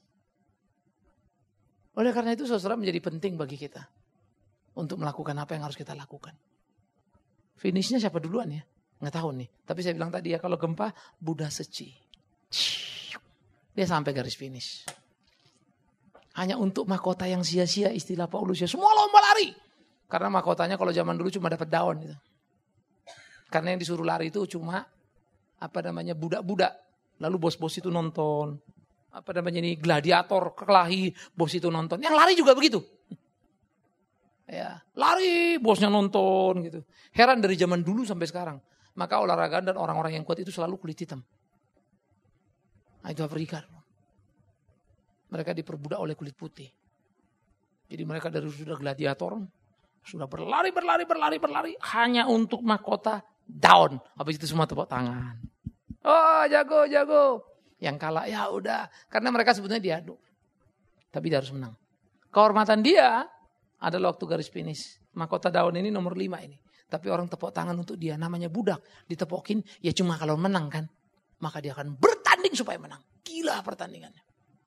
Oleh karena itu saudara menjadi penting bagi kita. Untuk melakukan apa yang harus kita lakukan. Finishnya siapa duluan ya? Nggak tahu nih. Tapi saya bilang tadi ya kalau gempa, Buddha Seci. dia sampai garis finish. Hanya untuk mahkota yang sia-sia istilah Paulus ya. Semua lomba lari. Karena mahkotanya kalau zaman dulu cuma dapat daun gitu. Karena yang disuruh lari itu cuma apa namanya budak-budak. Lalu bos-bos itu nonton. Apa namanya ini gladiator, kelahi, bos itu nonton. Yang lari juga begitu. Ya, lari, bosnya nonton gitu. Heran dari zaman dulu sampai sekarang. Maka olahraga dan orang-orang yang kuat itu selalu kulit hitam. Nah, itu Afrika. Mereka diperbudak oleh kulit putih. Jadi mereka dari sudah gladiator, sudah berlari, berlari, berlari, berlari. Hanya untuk mahkota down. Habis itu semua tepuk tangan. Oh jago, jago. Yang kalah ya udah. Karena mereka sebetulnya diadu. Tapi dia harus menang. Kehormatan dia adalah waktu garis finish. Mahkota daun ini nomor lima ini. Tapi orang tepuk tangan untuk dia. Namanya budak. Ditepokin ya cuma kalau menang kan. Maka dia akan bertanding supaya menang. Gila pertandingannya.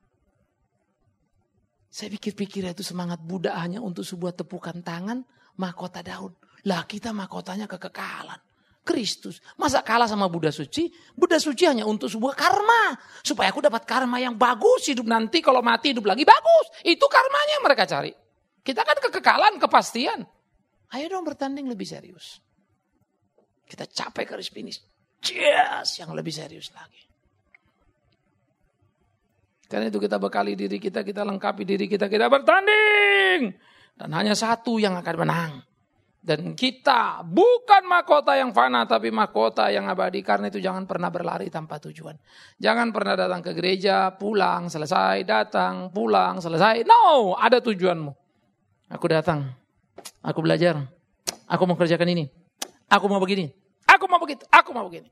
Saya pikir-pikir itu semangat budak hanya untuk sebuah tepukan tangan, mahkota daun. Lah kita mahkotanya kekekalan. Kristus. Masa kalah sama Buddha suci? Buddha suci hanya untuk sebuah karma. Supaya aku dapat karma yang bagus. Hidup nanti kalau mati hidup lagi bagus. Itu karmanya yang mereka cari. Kita kan kekekalan, kepastian. Ayo dong bertanding lebih serius. Kita capai garis finish. Yes, yang lebih serius lagi. Karena itu kita bekali diri kita, kita lengkapi diri kita, kita bertanding. Dan hanya satu yang akan menang. Dan kita bukan mahkota yang fana, tapi mahkota yang abadi. Karena itu jangan pernah berlari tanpa tujuan. Jangan pernah datang ke gereja, pulang, selesai, datang, pulang, selesai. No, ada tujuanmu. Aku datang, aku belajar, aku mau kerjakan ini, aku mau begini, aku mau begitu, aku mau begini.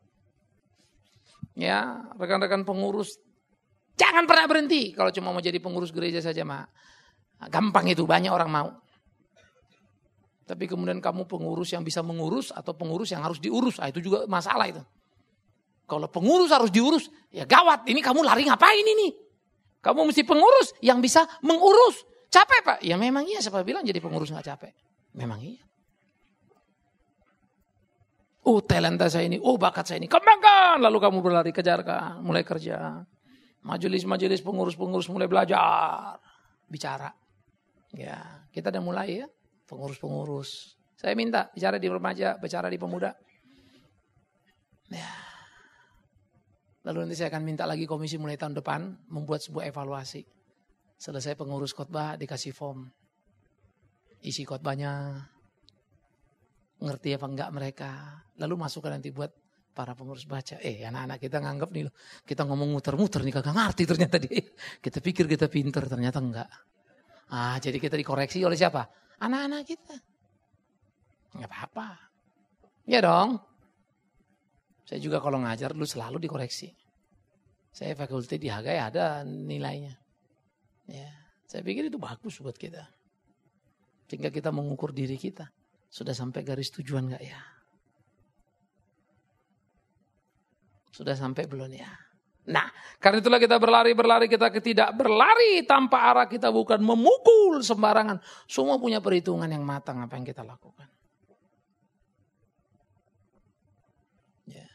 Ya, rekan-rekan pengurus, jangan pernah berhenti. Kalau cuma mau jadi pengurus gereja saja mah gampang itu, banyak orang mau. Tapi kemudian kamu pengurus yang bisa mengurus atau pengurus yang harus diurus, nah, itu juga masalah itu. Kalau pengurus harus diurus, ya gawat. Ini kamu lari ngapain ini? Kamu mesti pengurus yang bisa mengurus. Capek Pak? Ya memang iya, siapa bilang jadi pengurus gak capek? Memang iya. Oh talenta saya ini, oh bakat saya ini, kembangkan. Lalu kamu berlari, kejarkan, mulai kerja. Majelis-majelis pengurus-pengurus mulai belajar, bicara. Ya, kita udah mulai ya, pengurus-pengurus. Saya minta bicara di remaja, bicara di pemuda. Ya. Lalu nanti saya akan minta lagi komisi mulai tahun depan membuat sebuah evaluasi. Selesai pengurus khotbah dikasih form. Isi khotbahnya, ngerti apa enggak mereka. Lalu masukkan nanti buat para pengurus baca. Eh anak-anak kita nganggap nih loh, kita ngomong muter-muter nih kagak ngerti ternyata dia. Kita pikir kita pinter ternyata enggak. Ah jadi kita dikoreksi oleh siapa? Anak-anak kita. Enggak apa-apa. Ya dong. Saya juga kalau ngajar dulu selalu dikoreksi. Saya fakultas di Hagai ada nilainya. Ya, saya pikir itu bagus buat kita. Sehingga kita mengukur diri kita. Sudah sampai garis tujuan enggak ya? Sudah sampai belum ya? Nah, karena itulah kita berlari-berlari, kita tidak berlari tanpa arah, kita bukan memukul sembarangan. Semua punya perhitungan yang matang apa yang kita lakukan. Ya.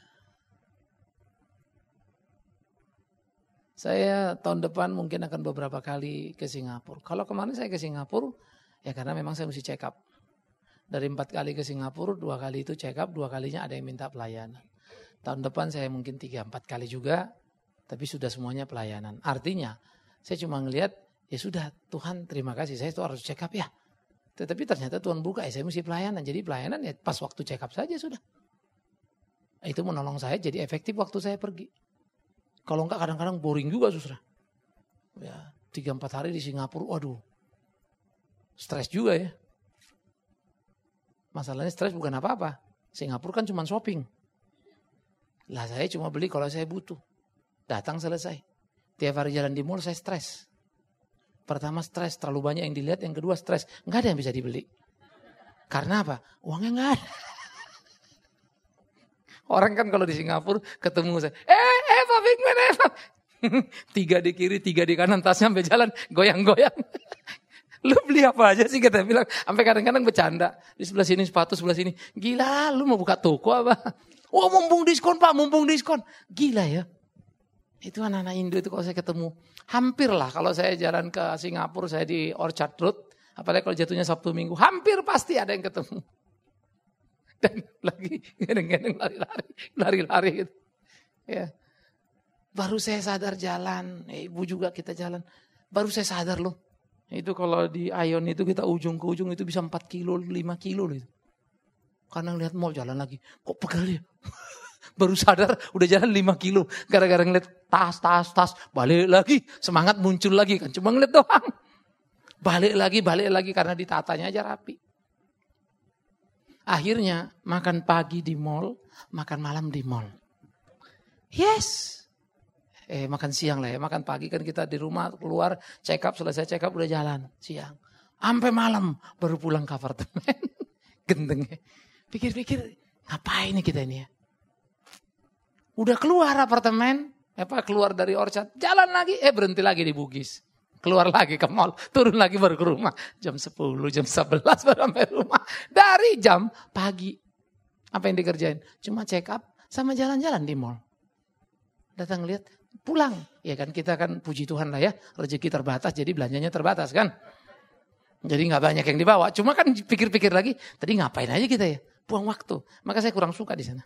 Saya tahun depan mungkin akan beberapa kali ke Singapura. Kalau kemarin saya ke Singapura, ya karena memang saya mesti check up. Dari empat kali ke Singapura, dua kali itu check up, dua kalinya ada yang minta pelayanan. Tahun depan saya mungkin tiga empat kali juga, tapi sudah semuanya pelayanan. Artinya, saya cuma ngelihat, ya sudah Tuhan terima kasih, saya itu harus check up ya. Tetapi ternyata Tuhan buka, ya saya mesti pelayanan. Jadi pelayanan ya pas waktu check up saja sudah. Itu menolong saya jadi efektif waktu saya pergi. Kalau enggak kadang-kadang boring juga saudara. Ya, tiga empat hari di Singapura, waduh. Stres juga ya. Masalahnya stres bukan apa-apa. Singapura kan cuma shopping. Lah saya cuma beli kalau saya butuh. Datang selesai. Tiap hari jalan di mall saya stres. Pertama stres, terlalu banyak yang dilihat. Yang kedua stres, enggak ada yang bisa dibeli. Karena apa? Uangnya enggak ada. Orang kan kalau di Singapura ketemu saya, eh Eva Bigman Eva. Tiga di kiri, tiga di kanan, tasnya sampai jalan goyang-goyang. Lu beli apa aja sih kita bilang. Sampai kadang-kadang bercanda. Di sebelah sini sepatu, sebelah sini. Gila lu mau buka toko apa? Wah mumpung diskon pak, mumpung diskon. Gila ya. Itu anak-anak Indo itu kalau saya ketemu, hampir lah kalau saya jalan ke Singapura, saya di Orchard Road, apalagi kalau jatuhnya Sabtu Minggu, hampir pasti ada yang ketemu. Dan lagi gedeng-gedeng lari-lari, lari-lari gitu. Ya. Baru saya sadar jalan, eh, ibu juga kita jalan, baru saya sadar loh. Itu kalau di Ion itu kita ujung ke ujung itu bisa empat kilo, lima kilo loh itu. Karena ngeliat mau jalan lagi, kok pegal ya? Baru sadar udah jalan lima kilo. Gara-gara ngeliat tas, tas, tas. Balik lagi, semangat muncul lagi kan. Cuma ngeliat doang. Balik lagi, balik lagi karena ditatanya aja rapi. Akhirnya makan pagi di mall, makan malam di mall. Yes. Eh makan siang lah ya, makan pagi kan kita di rumah keluar, check up, selesai check up udah jalan siang. Sampai malam baru pulang ke apartemen. Gendengnya. Pikir-pikir, ngapain nih kita ini ya? Udah keluar apartemen, apa keluar dari Orchard, jalan lagi, eh berhenti lagi di Bugis. Keluar lagi ke mall, turun lagi baru ke rumah. Jam sepuluh, jam sebelas baru sampai rumah. Dari jam pagi. Apa yang dikerjain? Cuma check up sama jalan-jalan di mall. Datang lihat, pulang. Ya kan kita kan puji Tuhan lah ya, rezeki terbatas jadi belanjanya terbatas kan. Jadi gak banyak yang dibawa. Cuma kan pikir-pikir lagi, tadi ngapain aja kita ya? Buang waktu. Maka saya kurang suka di sana.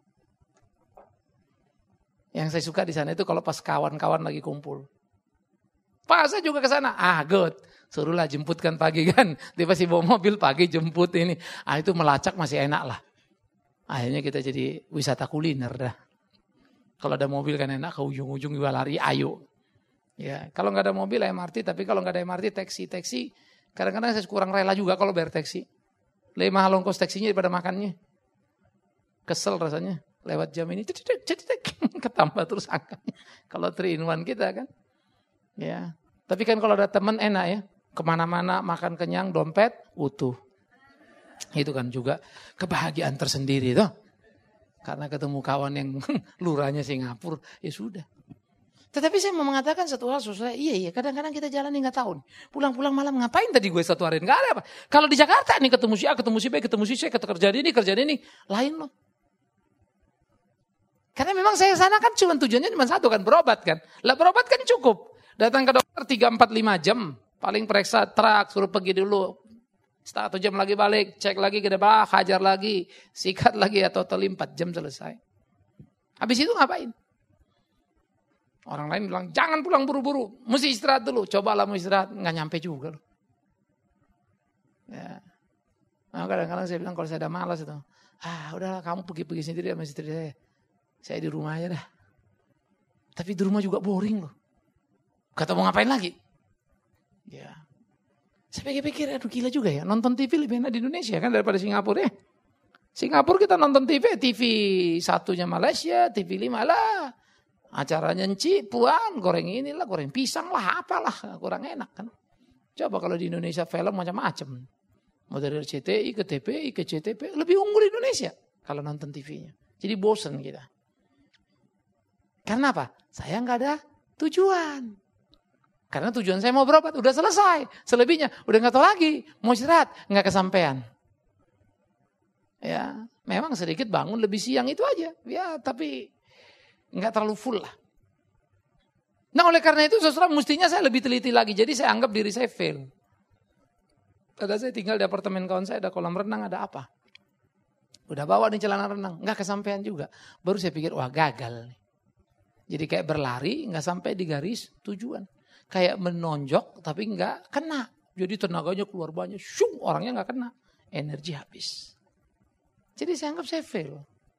Yang saya suka di sana itu kalau pas kawan-kawan lagi kumpul. Pak saya juga ke sana. Ah good. Suruhlah jemputkan pagi kan. Dia pasti bawa mobil pagi jemput ini. Ah itu melacak masih enak lah. Akhirnya kita jadi wisata kuliner dah. Kalau ada mobil kan enak ke ujung-ujung juga lari ayo. Ya, kalau nggak ada mobil M R T, tapi kalau nggak ada M R T taksi, taksi kadang-kadang saya kurang rela juga kalau bayar taksi. Lebih mahal ongkos taksinya daripada makannya. Kesel rasanya. Lewat jam ini, ketambah terus angkanya. Kalau three in one kita kan. Ya. Tapi kan kalau ada teman enak ya. Kemana-mana makan kenyang, dompet utuh. Itu kan juga kebahagiaan tersendiri tuh. Karena ketemu kawan yang lurahnya Singapura, ya sudah. Tetapi saya mau mengatakan satu hal, saudara, iya iya kadang-kadang kita jalan nih nggak tahu. Pulang-pulang malam ngapain tadi gue satu hari? Nggak ada apa. Kalau di Jakarta nih ketemu si A, ketemu si B, ketemu si C, ketemu kerjaan ini, kerjaan ini, lain loh. Karena memang saya sana kan cuma tujuannya cuma satu kan, berobat kan. Lah berobat kan cukup. Datang ke dokter tiga, empat, lima jam. Paling periksa trak, suruh pergi dulu. Satu jam lagi balik, cek lagi ke depan, hajar lagi, sikat lagi atau total empat jam selesai. Habis itu ngapain? Orang lain bilang, jangan pulang buru-buru, mesti istirahat dulu. Cobalah mau istirahat, nggak nyampe juga loh. Ya. Nah, kadang-kadang saya bilang kalau saya ada malas itu, ah udahlah kamu pergi-pergi sendiri sama istri saya. Saya di rumah aja dah. Tapi di rumah juga boring loh. Kata mau ngapain lagi? Ya. Saya pikir-pikir, aduh gila juga ya. Nonton T V lebih enak di Indonesia kan daripada Singapura ya. Singapura kita nonton T V, T V satunya Malaysia, T V lima lah. Acaranya Enci, Puan, goreng inilah, goreng pisang lah, apalah. Kurang enak kan. Coba kalau di Indonesia film macam-macam. Mau dari R C T I ke T P I ke C T P, lebih unggul Indonesia kalau nonton T V-nya. Jadi bosen kita. Karena apa? Saya nggak ada tujuan. Karena tujuan saya mau berobat, udah selesai. Selebihnya udah nggak tahu lagi. Mau istirahat, nggak kesampean. Ya, memang sedikit bangun lebih siang itu aja. Ya, tapi nggak terlalu full lah. Nah, oleh karena itu, saudara, mestinya saya lebih teliti lagi. Jadi saya anggap diri saya fail. Ada saya tinggal di apartemen kawan saya, ada kolam renang, ada apa? Udah bawa nih celana renang, nggak kesampean juga. Baru saya pikir, wah gagal nih. Jadi kayak berlari, nggak sampai di garis tujuan. Kayak menonjok, tapi nggak kena. Jadi tenaganya keluar banyak, syung, orangnya nggak kena. Energi habis. Jadi saya anggap saya fail.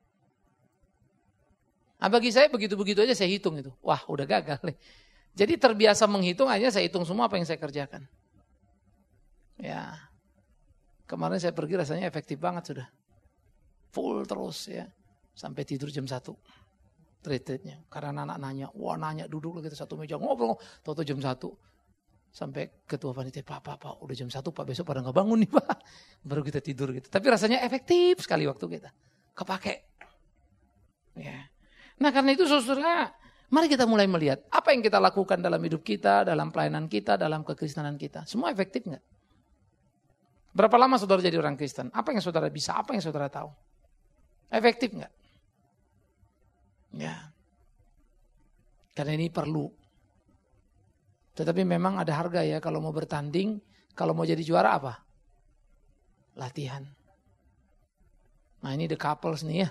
Nah, bagi saya begitu-begitu aja saya hitung itu. Wah udah gagal nih. Jadi terbiasa menghitung aja saya hitung semua apa yang saya kerjakan. Ya. Kemarin saya pergi rasanya efektif banget sudah. Full terus ya. Sampai tidur jam satu. Retreatnya. Karena anak nanya. Wah nanya duduk lagi satu meja ngobrol. Tahu-tahu jam satu. Sampai ketua panitia. Pak, pak, pak. Udah jam satu pak. Besok pada gak bangun nih pak. Baru kita tidur gitu. Tapi rasanya efektif sekali waktu kita. Kepake. Ya. Nah karena itu saudara. Mari kita mulai melihat. Apa yang kita lakukan dalam hidup kita. Dalam pelayanan kita. Dalam kekristenan kita. Semua efektif gak? Berapa lama saudara jadi orang Kristen? Apa yang saudara bisa? Apa yang saudara tahu? Efektif gak? Ya. Karena ini perlu. Tetapi memang ada harga ya kalau mau bertanding, kalau mau jadi juara apa? Latihan. Nah ini the couples nih ya.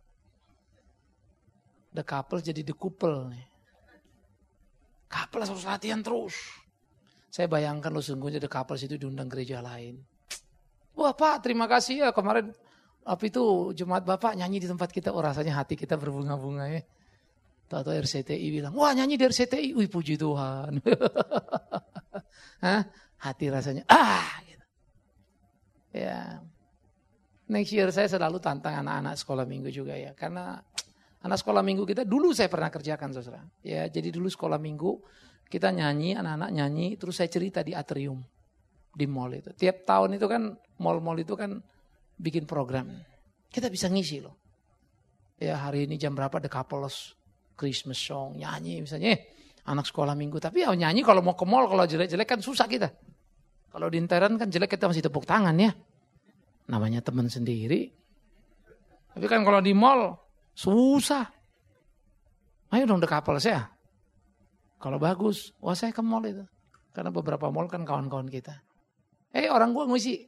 The couples jadi the couple nih. Couples harus latihan terus. Saya bayangkan lo sungguhnya the couples itu diundang gereja lain. Wah Pak terima kasih ya kemarin apa itu Jumat Bapak nyanyi di tempat kita. Oh rasanya hati kita berbunga-bunga ya. Atau R C T I bilang, wah nyanyi di R C T I, wih puji Tuhan. Hah? Hati rasanya, ah. Gitu. Ya, next year saya selalu tantang anak-anak sekolah minggu juga ya, karena anak sekolah minggu kita dulu saya pernah kerjakan, saudara. Ya, jadi dulu sekolah minggu kita nyanyi, anak-anak nyanyi, terus saya cerita di atrium di mall itu. Tiap tahun itu kan mall-mall itu kan bikin program, kita bisa ngisi loh. Ya hari ini jam berapa the couples Christmas song, nyanyi misalnya, eh, anak sekolah minggu. Tapi ya nyanyi kalau mau ke mall, kalau jelek-jelek kan susah kita. Kalau di intern kan jelek kita masih tepuk tangan ya. Namanya teman sendiri. Tapi kan kalau di mall, susah. Ayo dong the couples ya. Kalau bagus, wah saya ke mall itu. Karena beberapa mall kan kawan-kawan kita. Eh orang gua ngisi.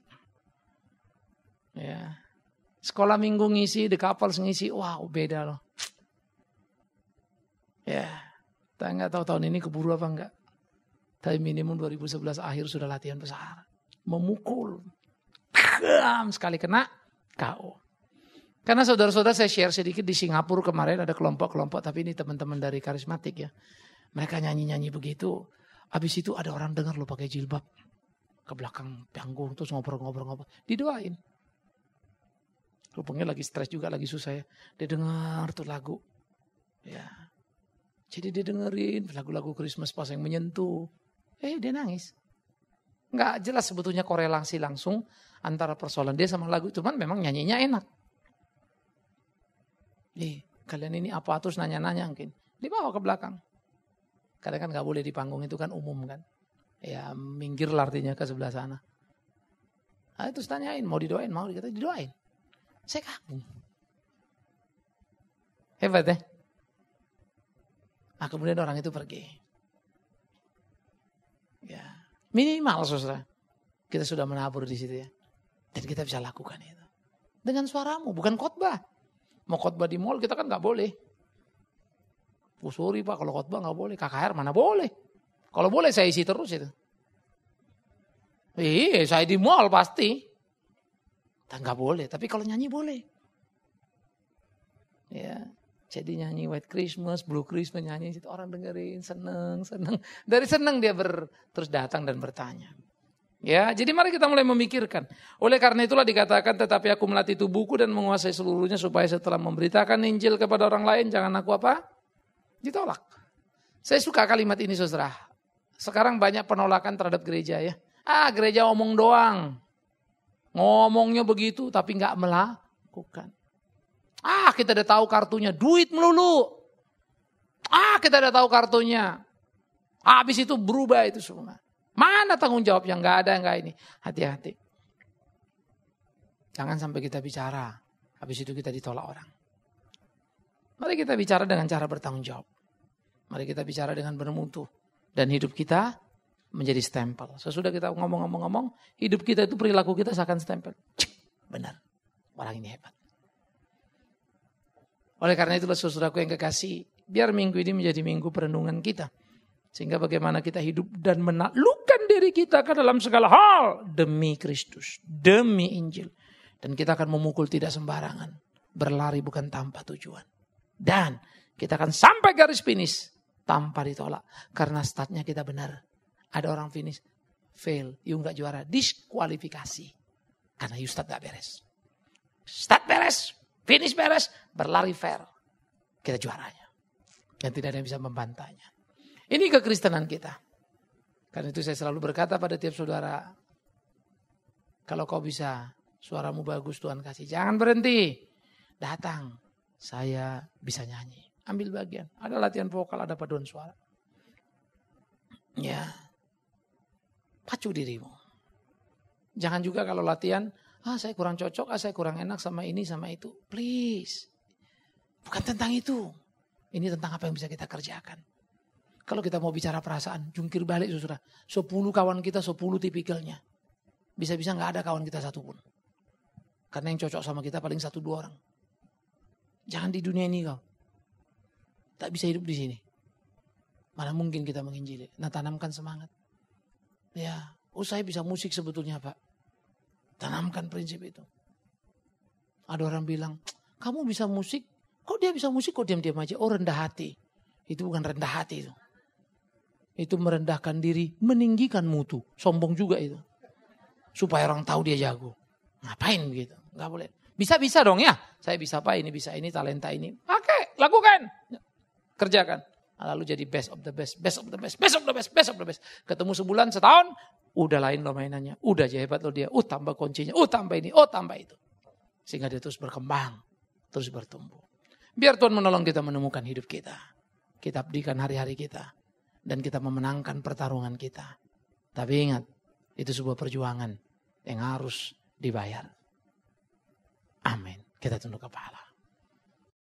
Ya. Sekolah minggu ngisi, the couples ngisi, wow beda loh. Ya, saya nggak tahu tahun ini keburu apa enggak. Tapi minimum dua ribu sebelas akhir sudah latihan besar. Memukul. Gam, sekali kena K O. Karena saudara-saudara saya share sedikit di Singapura kemarin ada kelompok-kelompok. Tapi ini teman-teman dari karismatik ya. Mereka nyanyi-nyanyi begitu. Habis itu ada orang dengar lo pakai jilbab. Ke belakang panggung terus ngobrol-ngobrol-ngobrol. Didoain. Rupanya lagi stres juga, lagi susah ya. Dia dengar tuh lagu. Ya. Jadi dia dengerin lagu-lagu Christmas pas yang menyentuh. Eh dia nangis. Nggak jelas sebetulnya korelasi langsung antara persoalan dia sama lagu. Cuman memang nyanyinya enak. Eh kalian ini apa terus nanya-nanya mungkin. Dibawa ke belakang. Karena kan nggak boleh di panggung itu kan umum kan. Ya minggir lah artinya ke sebelah sana. Nah, terus tanyain mau didoain, mau dikata didoain. Saya kagum. Hebat ya. Nah, kemudian orang itu pergi. Ya, minimal saudara. Kita sudah menabur di situ ya. Dan kita bisa lakukan itu. Dengan suaramu, bukan khotbah. Mau khotbah di mall kita kan gak boleh. Oh sorry Pak, kalau khotbah gak boleh. K K R mana boleh. Kalau boleh saya isi terus itu. Iya, saya di mall pasti. Dan gak boleh, tapi kalau nyanyi boleh. Ya. Jadi nyanyi White Christmas, Blue Christmas nyanyi situ orang dengerin seneng, seneng. Dari seneng dia ber, terus datang dan bertanya. Ya, jadi mari kita mulai memikirkan. Oleh karena itulah dikatakan tetapi aku melatih tubuhku dan menguasai seluruhnya supaya setelah memberitakan Injil kepada orang lain jangan aku apa? Ditolak. Saya suka kalimat ini saudara. Sekarang banyak penolakan terhadap gereja ya. Ah, gereja omong doang. Ngomongnya begitu tapi enggak melakukan. Ah kita udah tahu kartunya, duit melulu. Ah kita udah tahu kartunya. Habis itu berubah itu semua. Mana tanggung jawab yang gak ada, enggak ini. Hati-hati. Jangan sampai kita bicara, habis itu kita ditolak orang. Mari kita bicara dengan cara bertanggung jawab. Mari kita bicara dengan bermutu. Dan hidup kita menjadi stempel. Sesudah kita ngomong-ngomong-ngomong, hidup kita itu perilaku kita seakan stempel. Cik, benar, orang ini hebat. Oleh karena itulah saudaraku yang kekasih, biar minggu ini menjadi minggu perenungan kita. Sehingga bagaimana kita hidup dan menaklukkan diri kita ke dalam segala hal. Demi Kristus, demi Injil. Dan kita akan memukul tidak sembarangan. Berlari bukan tanpa tujuan. Dan kita akan sampai garis finish tanpa ditolak. Karena startnya kita benar. Ada orang finish, fail, you gak juara, diskualifikasi. Karena you start gak beres. Start beres. Finish beres, berlari fair. Kita juaranya. Dan tidak ada yang bisa membantahnya. Ini kekristenan kita. Karena itu saya selalu berkata pada tiap saudara. Kalau kau bisa, suaramu bagus Tuhan kasih. Jangan berhenti. Datang. Saya bisa nyanyi. Ambil bagian. Ada latihan vokal, ada paduan suara. Ya. Pacu dirimu. Jangan juga kalau latihan. Ah saya kurang cocok, ah saya kurang enak sama ini sama itu. Please. Bukan tentang itu. Ini tentang apa yang bisa kita kerjakan. Kalau kita mau bicara perasaan, jungkir balik saudara. Sepuluh kawan kita, sepuluh tipikalnya. Bisa-bisa gak ada kawan kita satupun. Karena yang cocok sama kita paling satu dua orang. Jangan di dunia ini kau. Tak bisa hidup di sini. Mana mungkin kita menginjili. Nah, tanamkan semangat. Ya, oh saya bisa musik sebetulnya Pak. Tanamkan prinsip itu. Ada orang bilang, kamu bisa musik, kok dia bisa musik, kok diam-diam aja. Oh rendah hati. Itu bukan rendah hati itu. Itu merendahkan diri, meninggikan mutu. Sombong juga itu. Supaya orang tahu dia jago. Ngapain begitu? Nggak boleh. Bisa-bisa dong ya. Saya bisa apa ini, bisa ini, talenta ini. Pakai, lakukan. Kerjakan. Lalu jadi best of the best, best of the best, best of the best, best of the best. Ketemu sebulan, setahun, udah lain lo mainannya. Udah aja hebat lo dia. Oh tambah kuncinya, oh tambah ini, oh tambah itu. Sehingga dia terus berkembang, terus bertumbuh. Biar Tuhan menolong kita menemukan hidup kita. Kita abdikan hari-hari kita. Dan kita memenangkan pertarungan kita. Tapi ingat, itu sebuah perjuangan yang harus dibayar. Amin. Kita tunduk kepala.